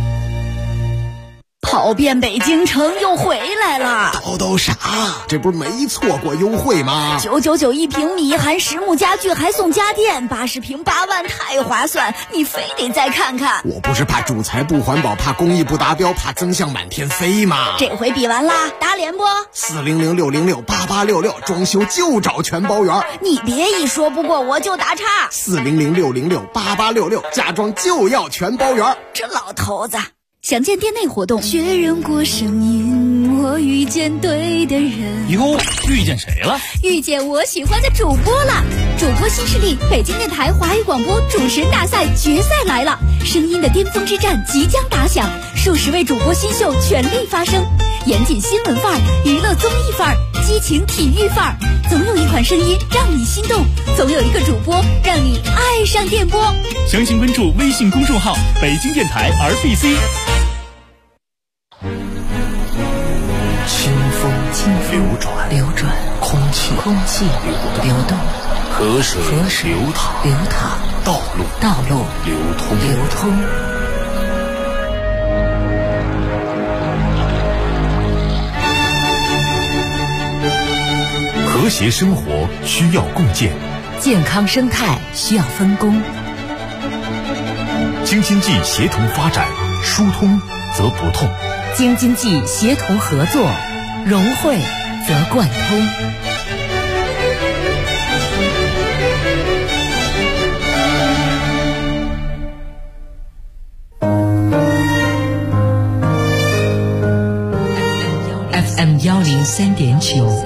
跑遍北京城又回来了。 都啥？这不是没错过优惠吗 ？999一平米，含实木家具还送家电，80平8万，太划算！你非得再看看。 我不是怕主材不环保，怕工艺不达标，怕增项满天飞吗？ 这回比完啦，打脸不 ？400-606-8866，装修就找全包圆。 你别一说不过我就打岔。 400-606-8866，家装就要全包圆。 这老头子。详见店内活动。确认过声音，我遇见对的人。 哟，遇见谁了？ 遇见我喜欢的主播了。主播新势力，北京电台华语广播主持人大赛决赛来了，声音的巅峰之战即将打响，数十位主播新秀全力发声，严谨新闻范儿，娱乐综艺范儿，激情体育范儿，总有一款声音让你心动，总有一个主播让你爱上电波。 详情关注微信公众号北京电台 RBC。 清风流转，空气流动， 河水流淌，道路流通。 和谐生活需要共建， 健康生态需要分工。 京津冀协同发展，疏通则不痛； 京津冀协同合作，融汇则贯通。FM 103.9，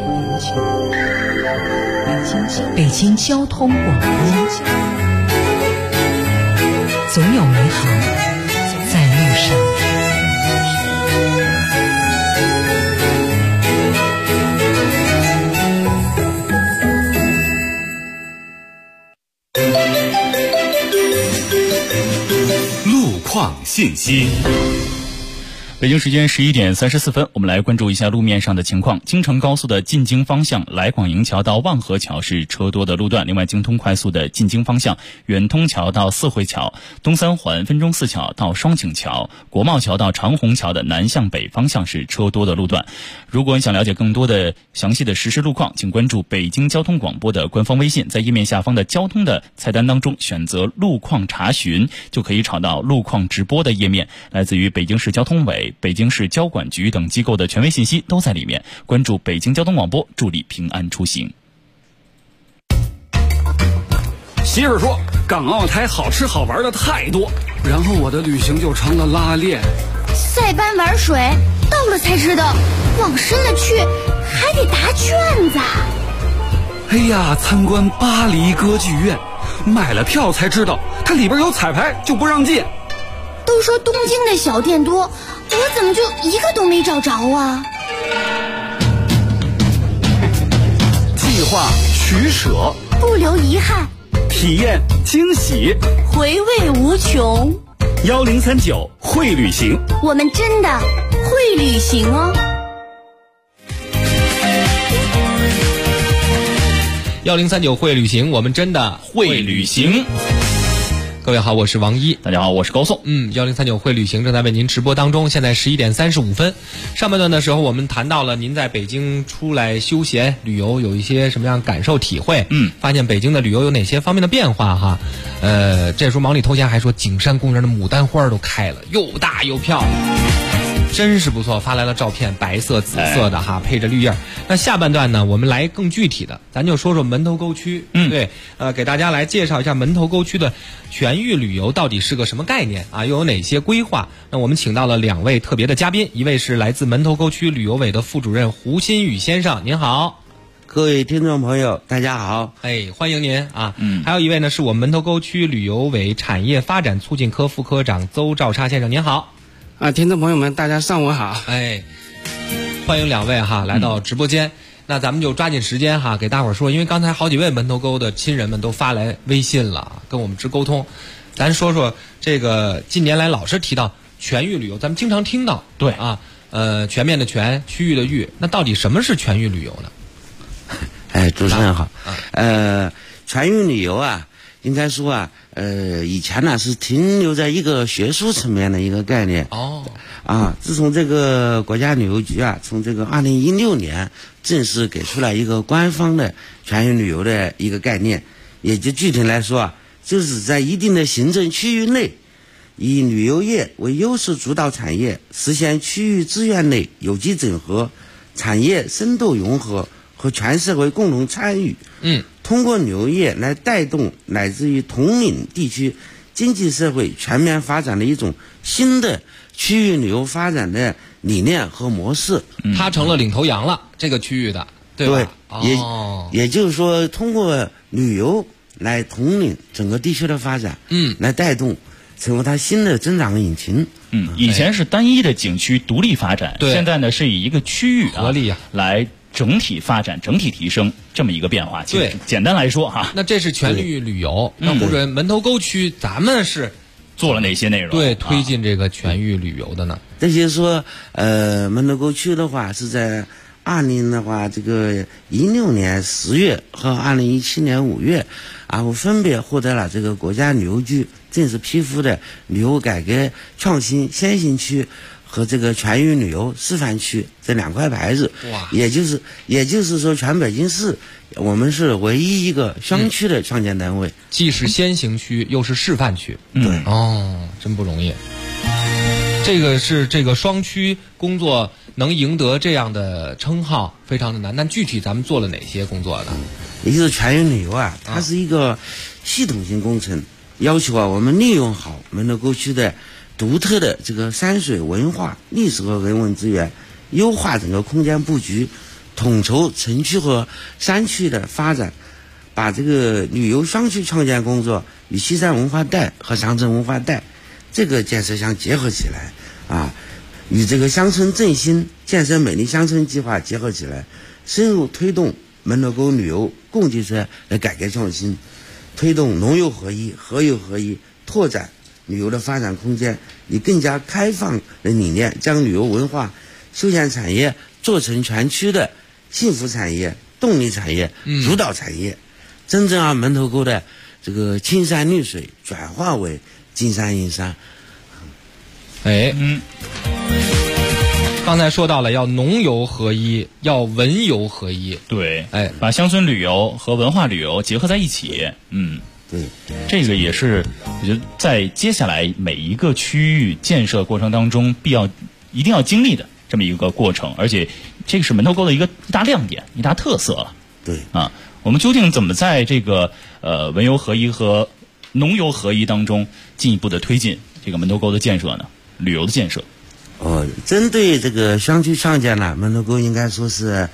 北京交通广播，总有美好在路上。 创信息。 北京时间11点34分，我们来关注一下路面上的情况。京承高速的进京方向来广营桥到万河桥是车多的路段，另外京通快速的进京方向远通桥到四惠桥、东三环分钟寺桥到双井桥、国贸桥到长虹桥的南向北方向是车多的路段。如果你想了解更多的详细的实时路况，请关注北京交通广播的官方微信，在页面下方的交通的菜单当中选择路况查询，就可以找到路况直播的页面，来自于北京市交通委、北京市交管局等机构的权威信息都在里面。关注北京交通广播，助力平安出行。 媳妇说港澳台好吃好玩的太多，然后我的旅行就成了拉练。 塞班玩水，到了才知道往深了去还得答卷子。 哎呀，参观巴黎歌剧院，买了票才知道它里边有彩排就不让进。 都说东京的小店多，我怎么就一个都没找着啊？ 计划取舍， 不留遗憾， 体验惊喜， 回味无穷。 1039会旅行， 我们真的会旅行哦。 1039会旅行，我们真的会旅行。各位好，我是王一。 大家好，我是高颂。 1039会旅行正在为您直播当中，现在11点35分。上半段的时候，我们谈到了您在北京出来休闲旅游有一些什么样感受体会。发现北京的旅游有哪些方面的变化哈？这时候忙里偷闲还说，景山公园的牡丹花都开了，又大又漂亮。真是不错，发来了照片，白色、紫色的哈，配着绿叶。那下半段呢，我们来更具体的，咱就说说门头沟区。对，给大家来介绍一下门头沟区的全域旅游到底是个什么概念啊，又有哪些规划？那我们请到了2位特别的嘉宾，一位是来自门头沟区旅游委的副主任胡新宇先生，您好。 各位听众朋友，大家好。 欢迎您啊。还有一位呢，是我们门头沟区旅游委产业发展促进科副科长邹兆叉先生，您好。 听众朋友们，大家上午好。 欢迎2位哈来到直播间。那咱们就抓紧时间哈，给大伙儿说，因为刚才好几位门头沟的亲人们都发来微信了，跟我们直沟通。咱说说这个近年来老是提到全域旅游，咱们经常听到。 对啊，全面的全，区域的域，那到底什么是全域旅游呢？ 主持人好。全域旅游啊，应该说啊，以前呢是停留在一个学术层面的一个概念。自从这个国家旅游局啊，从这个2016年正式给出来一个官方的全域旅游的一个概念，也就具体来说啊，就是在一定的行政区域内，以旅游业为优势主导产业，实现区域资源内有机整合、产业深度融合和全社会共同参与。通过旅游业来带动乃至于统领地区经济社会全面发展的一种新的区域旅游发展的理念和模式。 它成了领头羊了，这个区域的，对吧？ 也就是说，通过旅游来统领整个地区的发展，来带动成为它新的增长引擎。 以前是单一的景区独立发展，现在呢是以一个区域合力来整体发展、整体提升这么一个变化。 对， 简单来说哈， 那这是全域旅游。那胡主任，门头沟区咱们是做了哪些内容？ 对，推进这个全域旅游的呢？ 这些说，门头沟区的话是在20的话，这个16年10月和2017年5月，我分别获得了这个国家旅游局正式批复的旅游改革创新先行区和这个全域旅游示范区这2块牌子。也就是说，全北京市我们是唯一一个双区的创建单位， 既是先行区又是示范区。 对， 真不容易。这个是这个双区工作能赢得这样的称号非常的难，但具体咱们做了哪些工作呢？ 也就是全域旅游啊，它是一个系统性工程，要求我们利用好门头沟区的独特的这个山水文化、历史和人文资源，优化整个空间布局，统筹城区和山区的发展，把这个旅游双区创建工作与西山文化带和长城文化带这个建设相结合起来与这个乡村振兴建设美丽乡村计划结合起来，深入推动门头沟旅游供给侧的改革创新，推动农游合一、河游合一，拓展旅游的发展空间，以更加开放的理念，将旅游文化、休闲产业做成全区的幸福产业、动力产业、主导产业，真正让门头沟的这个青山绿水转化为金山银山。 刚才说到了要农游合一，要文游合一， 对，把乡村旅游和文化旅游结合在一起， 对， 这个也是我觉得在接下来每一个区域建设过程当中一定要经历的这么一个过程，而且这个是门头沟的一大亮点、一大特色了。 对啊，我们究竟怎么在这个文游合一和农游合一当中进一步的推进这个门头沟的建设呢？旅游的建设。 针对这个乡区创建呢，门头沟应该说是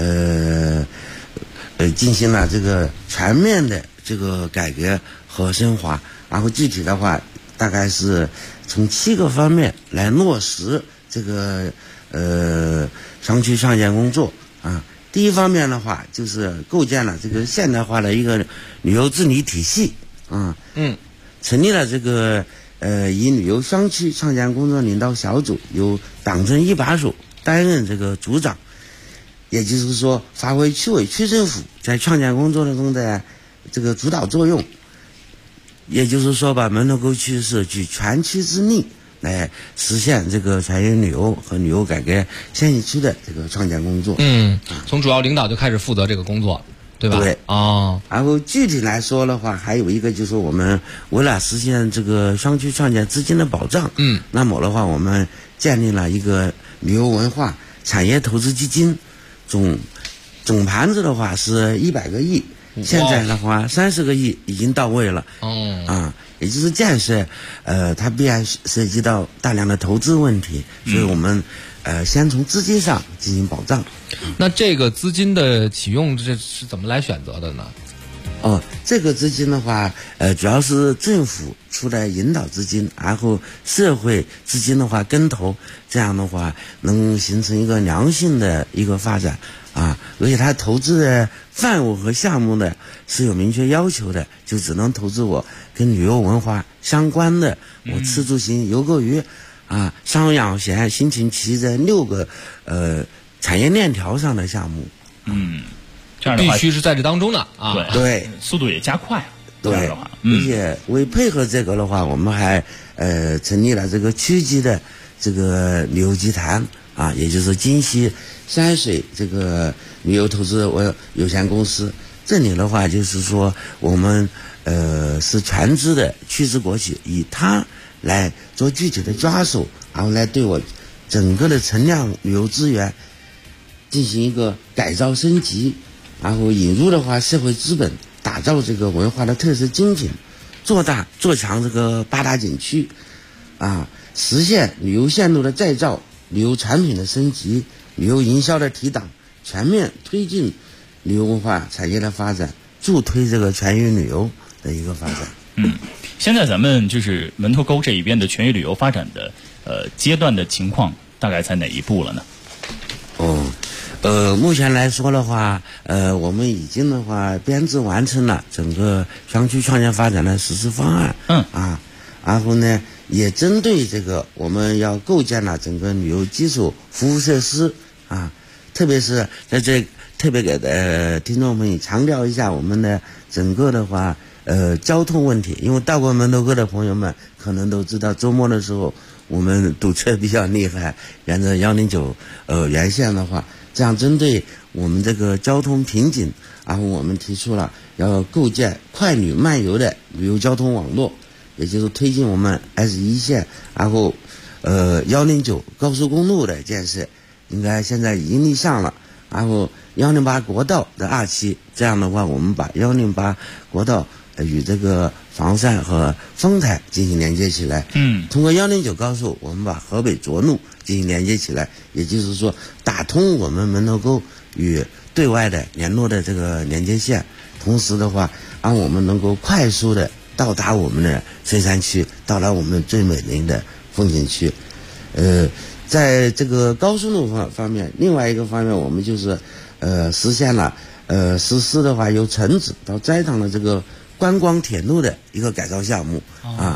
进行了这个全面的这个改革和深化，然后具体的话大概是从7个方面来落实这个乡区创建工作啊。第一方面的话就是构建了这个现代化的一个旅游治理体系啊，成立了这个以旅游乡区创建工作领导小组，由党政一把手担任这个组长，也就是说发挥区委区政府在创建工作中的这个主导作用，也就是说把门头沟区是举全区之力来实现这个全域旅游和旅游改革先行区的这个创建工作。 从主要领导就开始负责这个工作，对吧？ 对。然后具体来说的话，还有一个就是我们为了实现这个乡区创建资金的保障，那么的话我们建立了一个旅游文化产业投资基金，总盘子的话是100个亿，现在的话30个亿已经到位了。也就是建设它必然涉及到大量的投资问题，所以我们先从资金上进行保障。 那这个资金的启用这是怎么来选择的呢？ 这个资金的话主要是政府出来引导资金，然后社会资金的话跟投，这样的话能形成一个良性的一个发展而且它投资的范围和项目呢是有明确要求的，就只能投资我跟旅游文化相关的，我吃住行游购娱商养闲新情齐这6个产业链条上的项目。 这样的话必须是在这当中的对， 速度也加快了。 对，而且为配合这个的话，我们还成立了这个区级的这个旅游集团也就是京西山水这个旅游投资有限公司。这里的话就是说我们是全资的区资国企，以它来做具体的抓手，然后来对我整个的陈酿旅游资源进行一个改造升级，然后引入的话社会资本，打造这个文化的特色精品，做大做强这个8大景区实现旅游线路的再造，旅游产品的升级，旅游营销的提档，全面推进旅游文化产业的发展，助推这个全域旅游的一个发展。 现在咱们就是门头沟这一边的全域旅游发展的阶段的情况大概在哪一步了呢？ 目前来说的话我们已经的话编制完成了整个乡区创建发展的实施方案。然后呢也针对这个我们要构建了整个旅游基础服务设施特别是在这特别给听众朋友强调一下我们的整个的话交通问题，因为到过门头沟的朋友们可能都知道，周末的时候我们堵车比较厉害，沿着109沿线的话，这样针对我们这个交通瓶颈，然后我们提出了要构建快旅慢游的旅游交通网络，也就是推进我们 S1线，然后109高速公路的建设，应该现在已经立项了。然后108国道的2期，这样的话我们把108国道与这个房山和丰台进行连接起来。通过109高速，我们把河北涿鹿进行连接起来，也就是说打通我们门头沟与对外的联络的这个连接线，同时的话让我们能够快速的到达我们的深山区，到达我们最美丽的风景区。在这个高速路方面，另外一个方面我们就是实现了实施的话由城址到斋堂的这个观光铁路的一个改造项目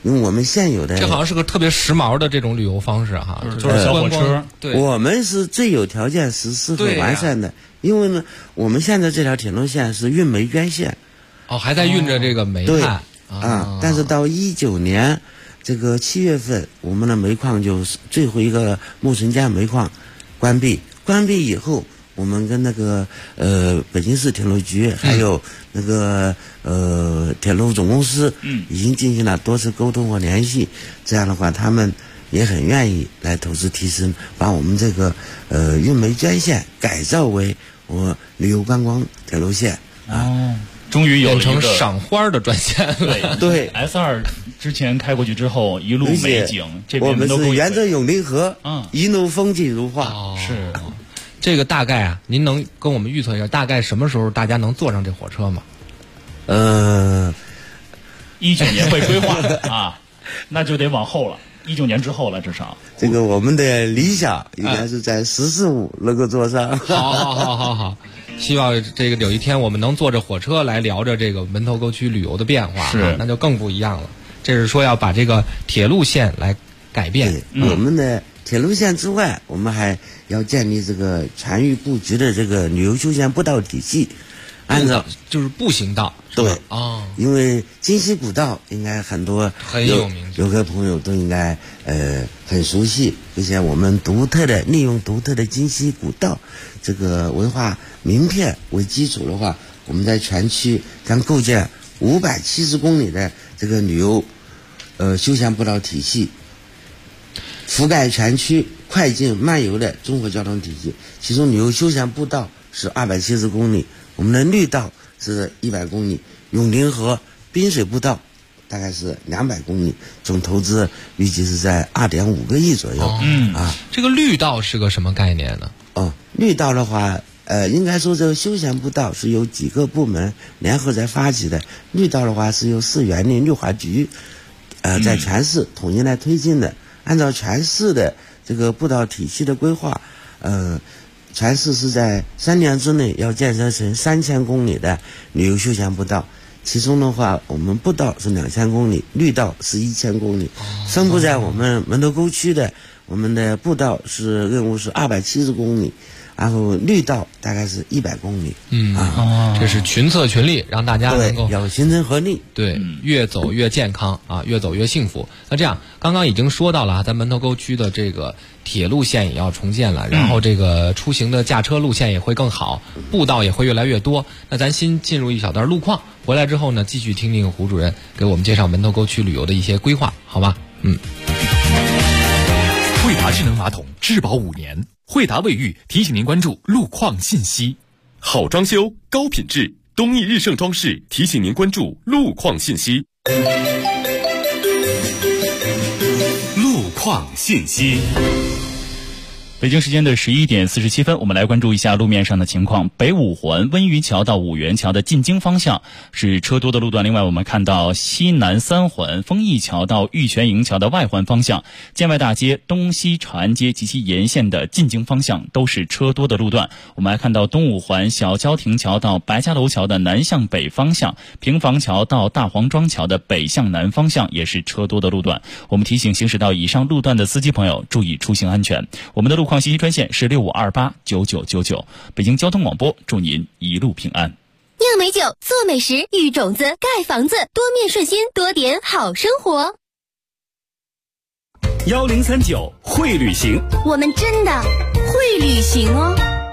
因为我们现有的这好像是个特别时髦的这种旅游方式哈， 就是小火车。 对， 我们是最有条件实施和完善的，因为呢，我们现在这条铁路线是运煤捐线， 还在运着这个煤炭但是到19年这个7月份，我们的煤矿就是最后一个木城江煤矿关闭以后，我们跟那个北京市铁路局还有那个铁路总公司已经进行了多次沟通和联系，这样的话他们也很愿意来投资提升，把我们这个运煤捐线改造为旅游观光铁路线终于有变成赏花的专线了。 对 ，S2之前开过去之后，一路美景，这边我们是沿着永定河，一路风景如画。 是，这个大概啊，您能跟我们预测一下，大概什么时候大家能坐上这火车吗 ？19年会规划啊，那就得往后了，19年之后了，至少。 这个我们的理想应该是在14.5能够坐上。 好。希望这个有一天我们能坐着火车来聊着这个门头沟区旅游的变化，那就更不一样了。这是说要把这个铁路线来改变。 我们的铁路线之外，我们还要建立这个全域布局的这个旅游休闲步道体系，按照就是步行道。 对因为京西古道应该很多很有名， 游客朋友都应该很熟悉，而且我们利用独特的京西古道这个文化名片为基础的话，我们在全区将构建570公里的这个旅游休闲步道体系，覆盖全区快进慢游的综合交通体系。其中旅游休闲步道是270公里，我们的绿道是100公里，永定河滨水步道大概是200公里，总投资预计是在2.5个亿左右。 这个绿道是个什么概念呢？ 绿道的话，应该说这个休闲步道是由几个部门联合在发起的。绿道的话是由市园林绿化局，在全市统一来推进的。按照全市的这个步道体系的规划，全市是在3年之内要建设成3000公里的旅游休闲步道。其中的话，我们步道是2000公里，绿道是1000公里，分布在我们门头沟区的。我们的步道任务是270公里，然后绿道大概是100公里。 这是群策群力，让大家能够要形成合力。 对，越走越健康越走越幸福。那这样，刚刚已经说到了咱门头沟区的这个铁路线也要重建了，然后这个出行的驾车路线也会更好，步道也会越来越多。那咱先进入一小段路况，回来之后呢，继续听听胡主任给我们介绍门头沟区旅游的一些规划，好吧？ 惠达智能马桶质保5年，惠达卫浴提醒您关注路况信息。 好装修高品质，东义日盛装饰提醒您关注路况信息。 路况信息。 北京时间的11点47分，我们来关注一下路面上的情况。北五环温榆桥到五元桥的进京方向是车多的路段。另外，我们看到西南3环丰益桥到玉泉营桥的外环方向，建外大街、东西长安街及其沿线的进京方向都是车多的路段。我们还看到东五环小郊亭桥到白家楼桥的南向北方向，平房桥到大黄庄桥的北向南方向也是车多的路段。我们提醒行驶到以上路段的司机朋友注意出行安全。我们的路况信息专线是65289999。北京交通广播，祝您一路平安。 酿美酒，做美食，育种子，盖房子，多面顺心，多点好生活。 1039会旅行， 我们真的会旅行哦。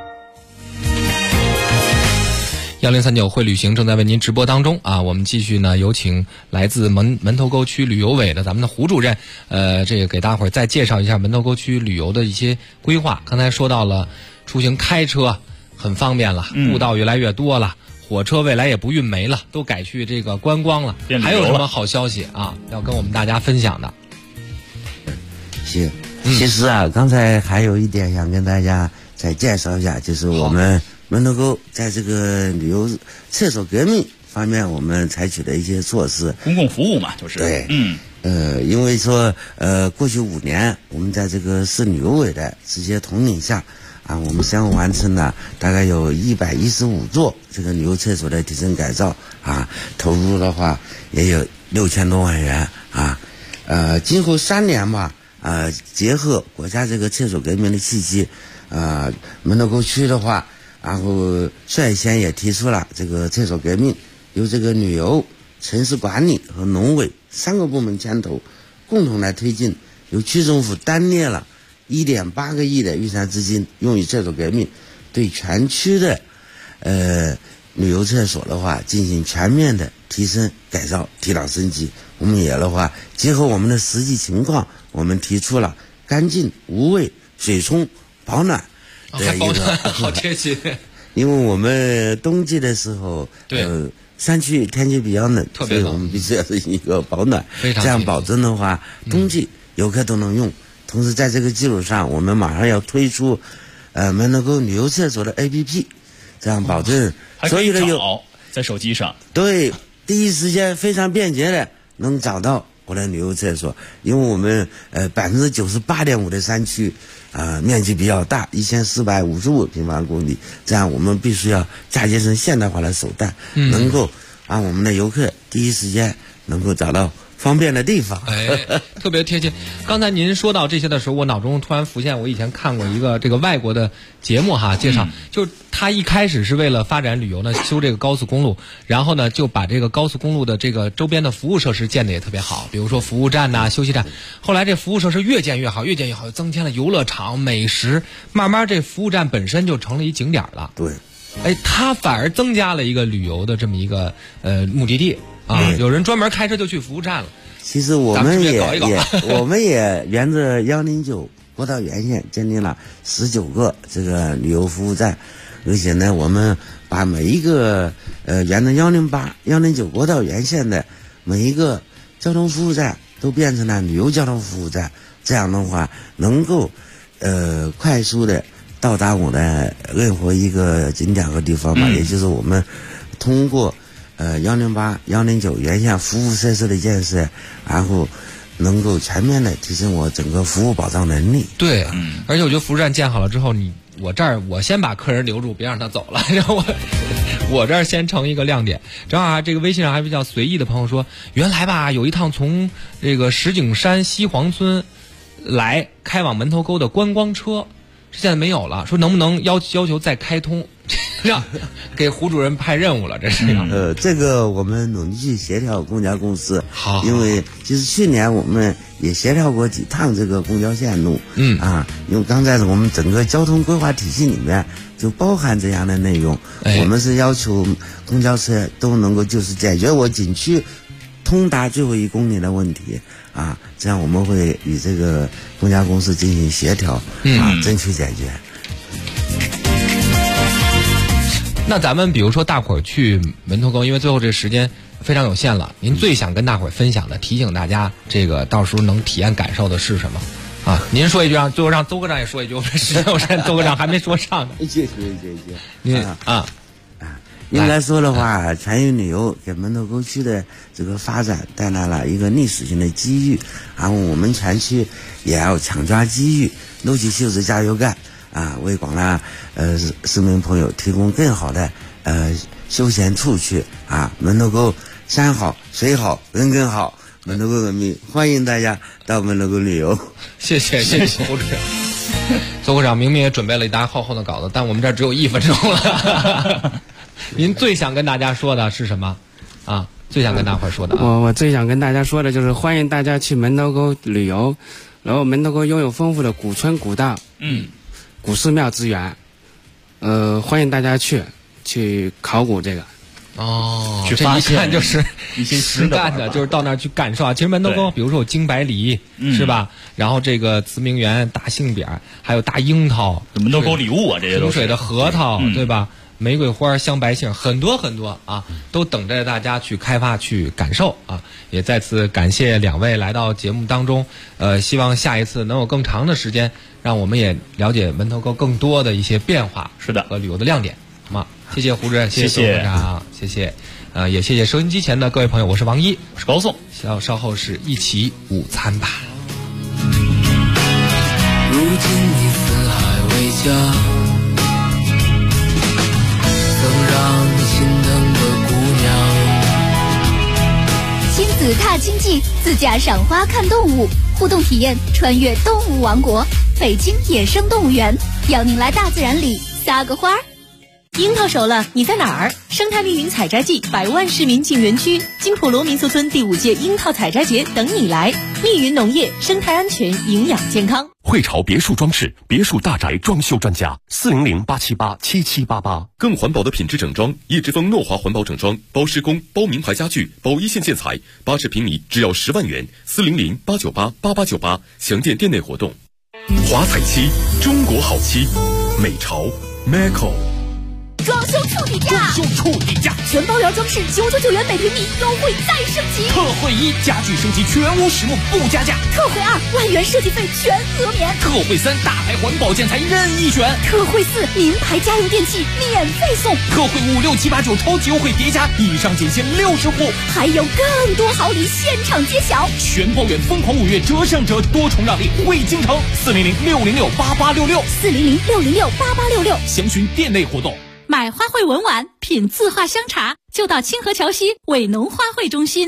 1039会旅行正在为您直播当中啊！我们继续呢，有请来自门头沟区旅游委的咱们的胡主任，这个给大伙儿再介绍一下门头沟区旅游的一些规划。刚才说到了出行开车很方便了，步道越来越多了，火车未来也不运煤了，都改去这个观光了。还有什么好消息啊？要跟我们大家分享的？ 行，其实啊，刚才还有一点想跟大家再介绍一下，就是我们门头沟在这个旅游厕所革命方面，我们采取的一些措施， 公共服务嘛，就是对，因为说过去5年，我们在这个市旅游委的直接统领下啊，我们先后完成了大概有115座这个旅游厕所的提升改造啊，投入的话也有6000多万元啊。 今后3年吧，结合国家这个厕所革命的契机，门头沟区的话，然后率先也提出了这个厕所革命，由这个旅游、城市管理和农委3个部门牵头，共同来推进。由区政府单列了1.8个亿的预算资金用于厕所革命，对全区的旅游厕所的话进行全面的提升改造、提档升级。我们也的话结合我们的实际情况，我们提出了干净无味、水冲、保暖的一个好贴切。 因为我们冬季的时候，山区天气比较冷， 特别冷， 所以我们必须要是一个保暖， 非常这样保证的话，冬季游客都能用。同时在这个基础上，我们马上要推出门头沟旅游厕所的 APP， 这样保证所有的在手机上， 对，第一时间非常便捷的能找到我的旅游厕所。因为我们98.5%的山区面积比较大，1455平方公里，这样我们必须要嫁接成现代化的手段，能够让我们的游客第一时间能够找到方便的地方。 特别贴切。刚才您说到这些的时候，我脑中突然浮现我以前看过一个这个外国的节目介绍，就是他一开始是为了发展旅游呢，修这个高速公路，然后呢就把这个高速公路的这个周边的服务设施建得也特别好，比如说服务站休息站。后来这服务设施越建越好，又增添了游乐场、美食，慢慢这服务站本身就成了一景点了。 对， 它反而增加了一个旅游的这么一个目的地。有人专门开车就去服务站了。 其实我们也沿着109国道沿线建立了19个这个旅游服务站，而且呢，我们把每一个沿着108、109国道沿线的每一个交通服务站都变成了旅游交通服务站。这样的话，能够快速的到达我的任何一个景点和地方吧。也就是我们通过108、109沿线服务设施的建设，然后能够全面的提升我整个服务保障能力。 对，而且我觉得服务站建好了之后，我先把客人留住，别让他走了，然后我这儿先成一个亮点。正好这个微信上还比较随意的朋友说，原来吧有一趟从这个石景山西黄村来开往门头沟的观光车，现在没有了，说能不能要求再开通。给胡主任派任务了，这是。 这个我们努力去协调公交公司。好，因为其实去年我们也协调过几趟这个公交线路。因为刚才我们整个交通规划体系里面就包含这样的内容。我们是要求公交车都能够就是解决我景区通达最后1公里的问题这样我们会与这个公交公司进行协调争取解决。 那咱们比如说大伙儿去门头沟，因为最后这时间非常有限了，您最想跟大伙儿分享的、提醒大家这个到时候能体验感受的是什么您说一句，最后让邹科长也说一句，我们时间有限，邹科长还没说上呢。 谢。 您应该说的话，全域旅游给门头沟区的这个发展带来了一个历史性的机遇，然后我们全区也要抢抓机遇，撸起袖子加油干为广大市民朋友提供更好的休闲处去门头沟山好水好人更好，门头沟人民欢迎大家到门头沟旅游。 谢谢胡主任。邹科长明明也准备了一沓厚厚的稿子，但我们这儿只有1分钟了。您最想跟大家说的是什么最想跟大伙儿说的我最想跟大家说的就是欢迎大家去门头沟旅游，然后门头沟拥有丰富的古村古道古寺庙资源，欢迎大家去考古这个。 这一看就是实干的，就是到那儿去感受其实门头沟，比如说有京白梨，是吧？然后这个慈明园、大杏饼，还有大樱桃， 门头沟礼物这些都是平水的核桃，对吧？玫瑰花、香白杏，很多很多都等着大家去开发、去感受也再次感谢2位来到节目当中，希望下一次能有更长的时间，让我们也了解门头沟更多的一些变化， 是的， 和旅游的亮点。好吗？谢谢胡主任，谢谢科长，谢谢，也谢谢收音机前的各位朋友，我是王一， 我是高颂， 稍后是一起午餐吧。 如今你四海为家，曾让你心疼的姑娘。 亲子踏经济，自驾赏花看动物，互动体验穿越动物王国，北京野生动物园，邀您来大自然里撒个花儿。 樱桃熟了，你在哪儿？生态密云采摘季，100万市民进园区，金普罗民宿村第5届樱桃采摘节等你来。密云农业，生态安全，营养健康。 汇潮别墅装饰，别墅大宅装修专家，400-878-7788。 更环保的品质整装，叶之峰诺华环保整装，包施工，包名牌家具，包一线建材，80平米只要10万元，400-898-8898，详见店内活动。华彩漆，中国好漆，美潮 Meco。 装修触底价，全包圆装饰999元每平米，优惠再升级。 特惠1，家具升级全屋实木不加价。 特惠2，万元设计费全额免。 特惠3，大牌环保建材任意选。 特惠4，名牌家用电器免费送。 特惠5、6、7、8、9超级优惠叠加，以上仅限60户， 还有更多好礼现场揭晓。 全包圆疯狂5月折上折，多重让利惠京城，400-606-8866，400-606-8866，详询店内活动。 买花卉文玩，品字画香茶，就到清河桥西伟农花卉中心。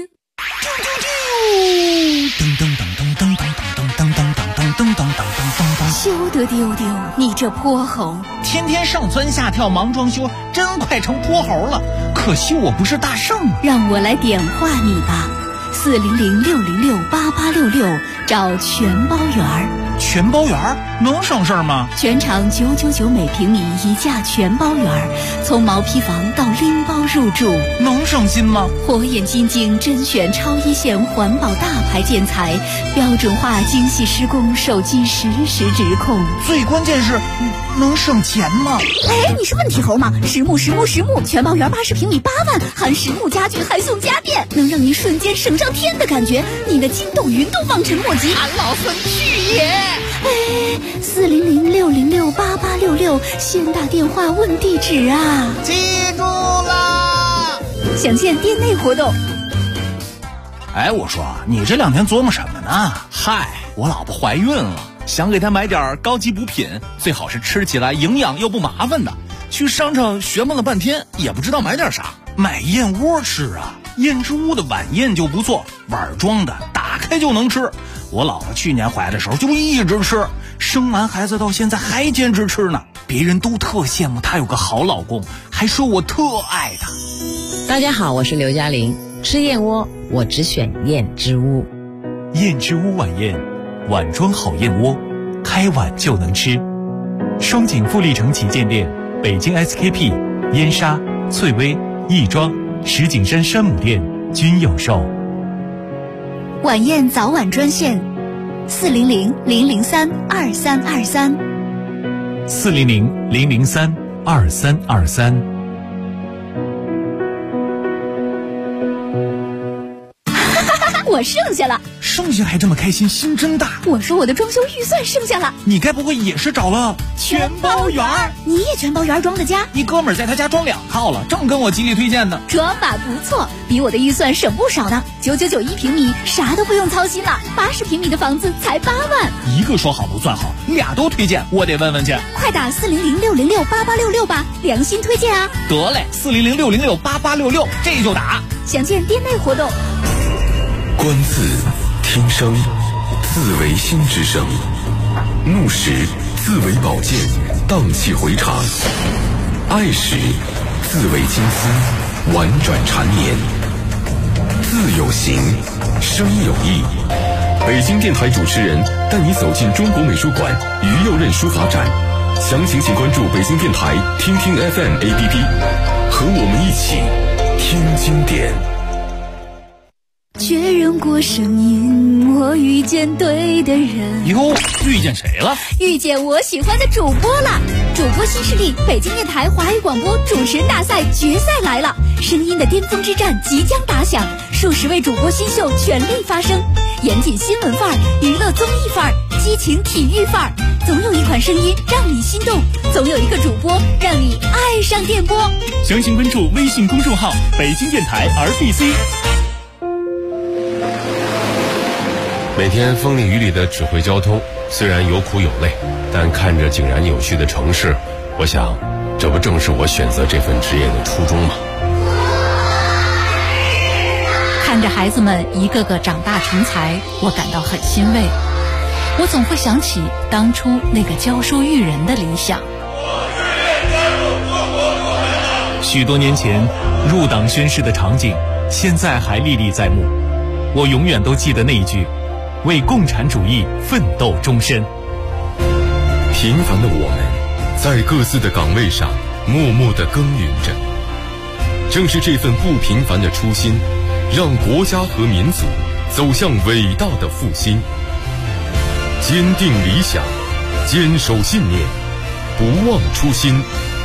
休得丢丢，你这泼猴！ 天天上蹿下跳忙装修，真快成泼猴了。可惜我不是大圣， 让我来点化你吧。400-606-8866，找全包圆儿。 全包圆儿能省事儿吗？ 全场999每平米一价全包圆儿，从毛坯房到拎包入住， 能省心吗？ 火眼金睛甄选超一线环保大牌建材，标准化精细施工，手机实时直控。 最关键是能省钱吗？ 哎，你是问题猴吗？实木全包圆80平米8万，含实木家具还送家电，能让您瞬间省上天的感觉，你的筋斗云都望尘莫及。 俺老孙去也！ 哎，400-606-8866，先打电话问地址啊！ 记住了， 详见店内活动。 哎，我说你这2天琢磨什么呢？嗨，我老婆怀孕了，想给她买点高级补品，最好是吃起来营养又不麻烦的。去商场学问了半天，也不知道买点啥。买燕窝吃啊，燕之屋的晚宴就不错，碗装的，打开就能吃。我老婆去年怀的时候就一直吃，生完孩子到现在还坚持吃呢。别人都特羡慕她有个好老公，还说我特爱她。 大家好，我是刘嘉玲。吃燕窝，我只选燕之屋。 燕之屋晚宴，碗装好燕窝，开碗就能吃。双井富力城旗舰店，北京 SKP、燕莎、翠微、亦庄、石景山山姆店均有售。 晚宴早晚专线：400-003-2323。 400-003-2323。 我剩下了， 剩下还这么开心，心真大。 我说我的装修预算剩下了， 你该不会也是找了全包圆儿？你也全包圆装的家？ 一哥们儿在他家装2套了，正跟我极力推荐呢。 装法不错，比我的预算省不少呢。999一平米，啥都不用操心了。80平米的房子才8万。 一个说好不算好，2都推荐，我得问问去。 快打400-606-8866吧，良心推荐啊！ 得嘞，400-606-8866，这就打。 详见店内活动。 观字听声，字为心之声；怒时字为宝剑，荡气回肠；爱时字为金丝，婉转缠绵。字有形，声有意。北京电台主持人带你走进中国美术馆于右任书法展，详情请关注北京电台听听 FM APP， 和我们一起听经典。 确认过声音，我遇见对的人。 哟，遇见谁了？ 遇见我喜欢的主播了。主播新势力，北京电台华语广播主持人大赛决赛来了，声音的巅峰之战即将打响，数10位主播新秀全力发声，严谨新闻范儿，娱乐综艺范儿，激情体育范儿，总有一款声音让你心动，总有一个主播让你爱上电波。 详情关注微信公众号北京电台 RBC。 每天风里雨里的指挥交通，虽然有苦有累，但看着井然有序的城市，我想这不正是我选择这份职业的初衷吗？ 看看着孩子们一个个长大成才，我感到很欣慰。我总会想起当初那个教书育人的理想。 许多年前入党宣誓的场景，现在还历历在目。我永远都记得那一句：为共产主义奋斗终身。 平凡的我们，在各自的岗位上默默地耕耘着。正是这份不平凡的初心，让国家和民族走向伟大的复兴。坚定理想，坚守信念，不忘初心，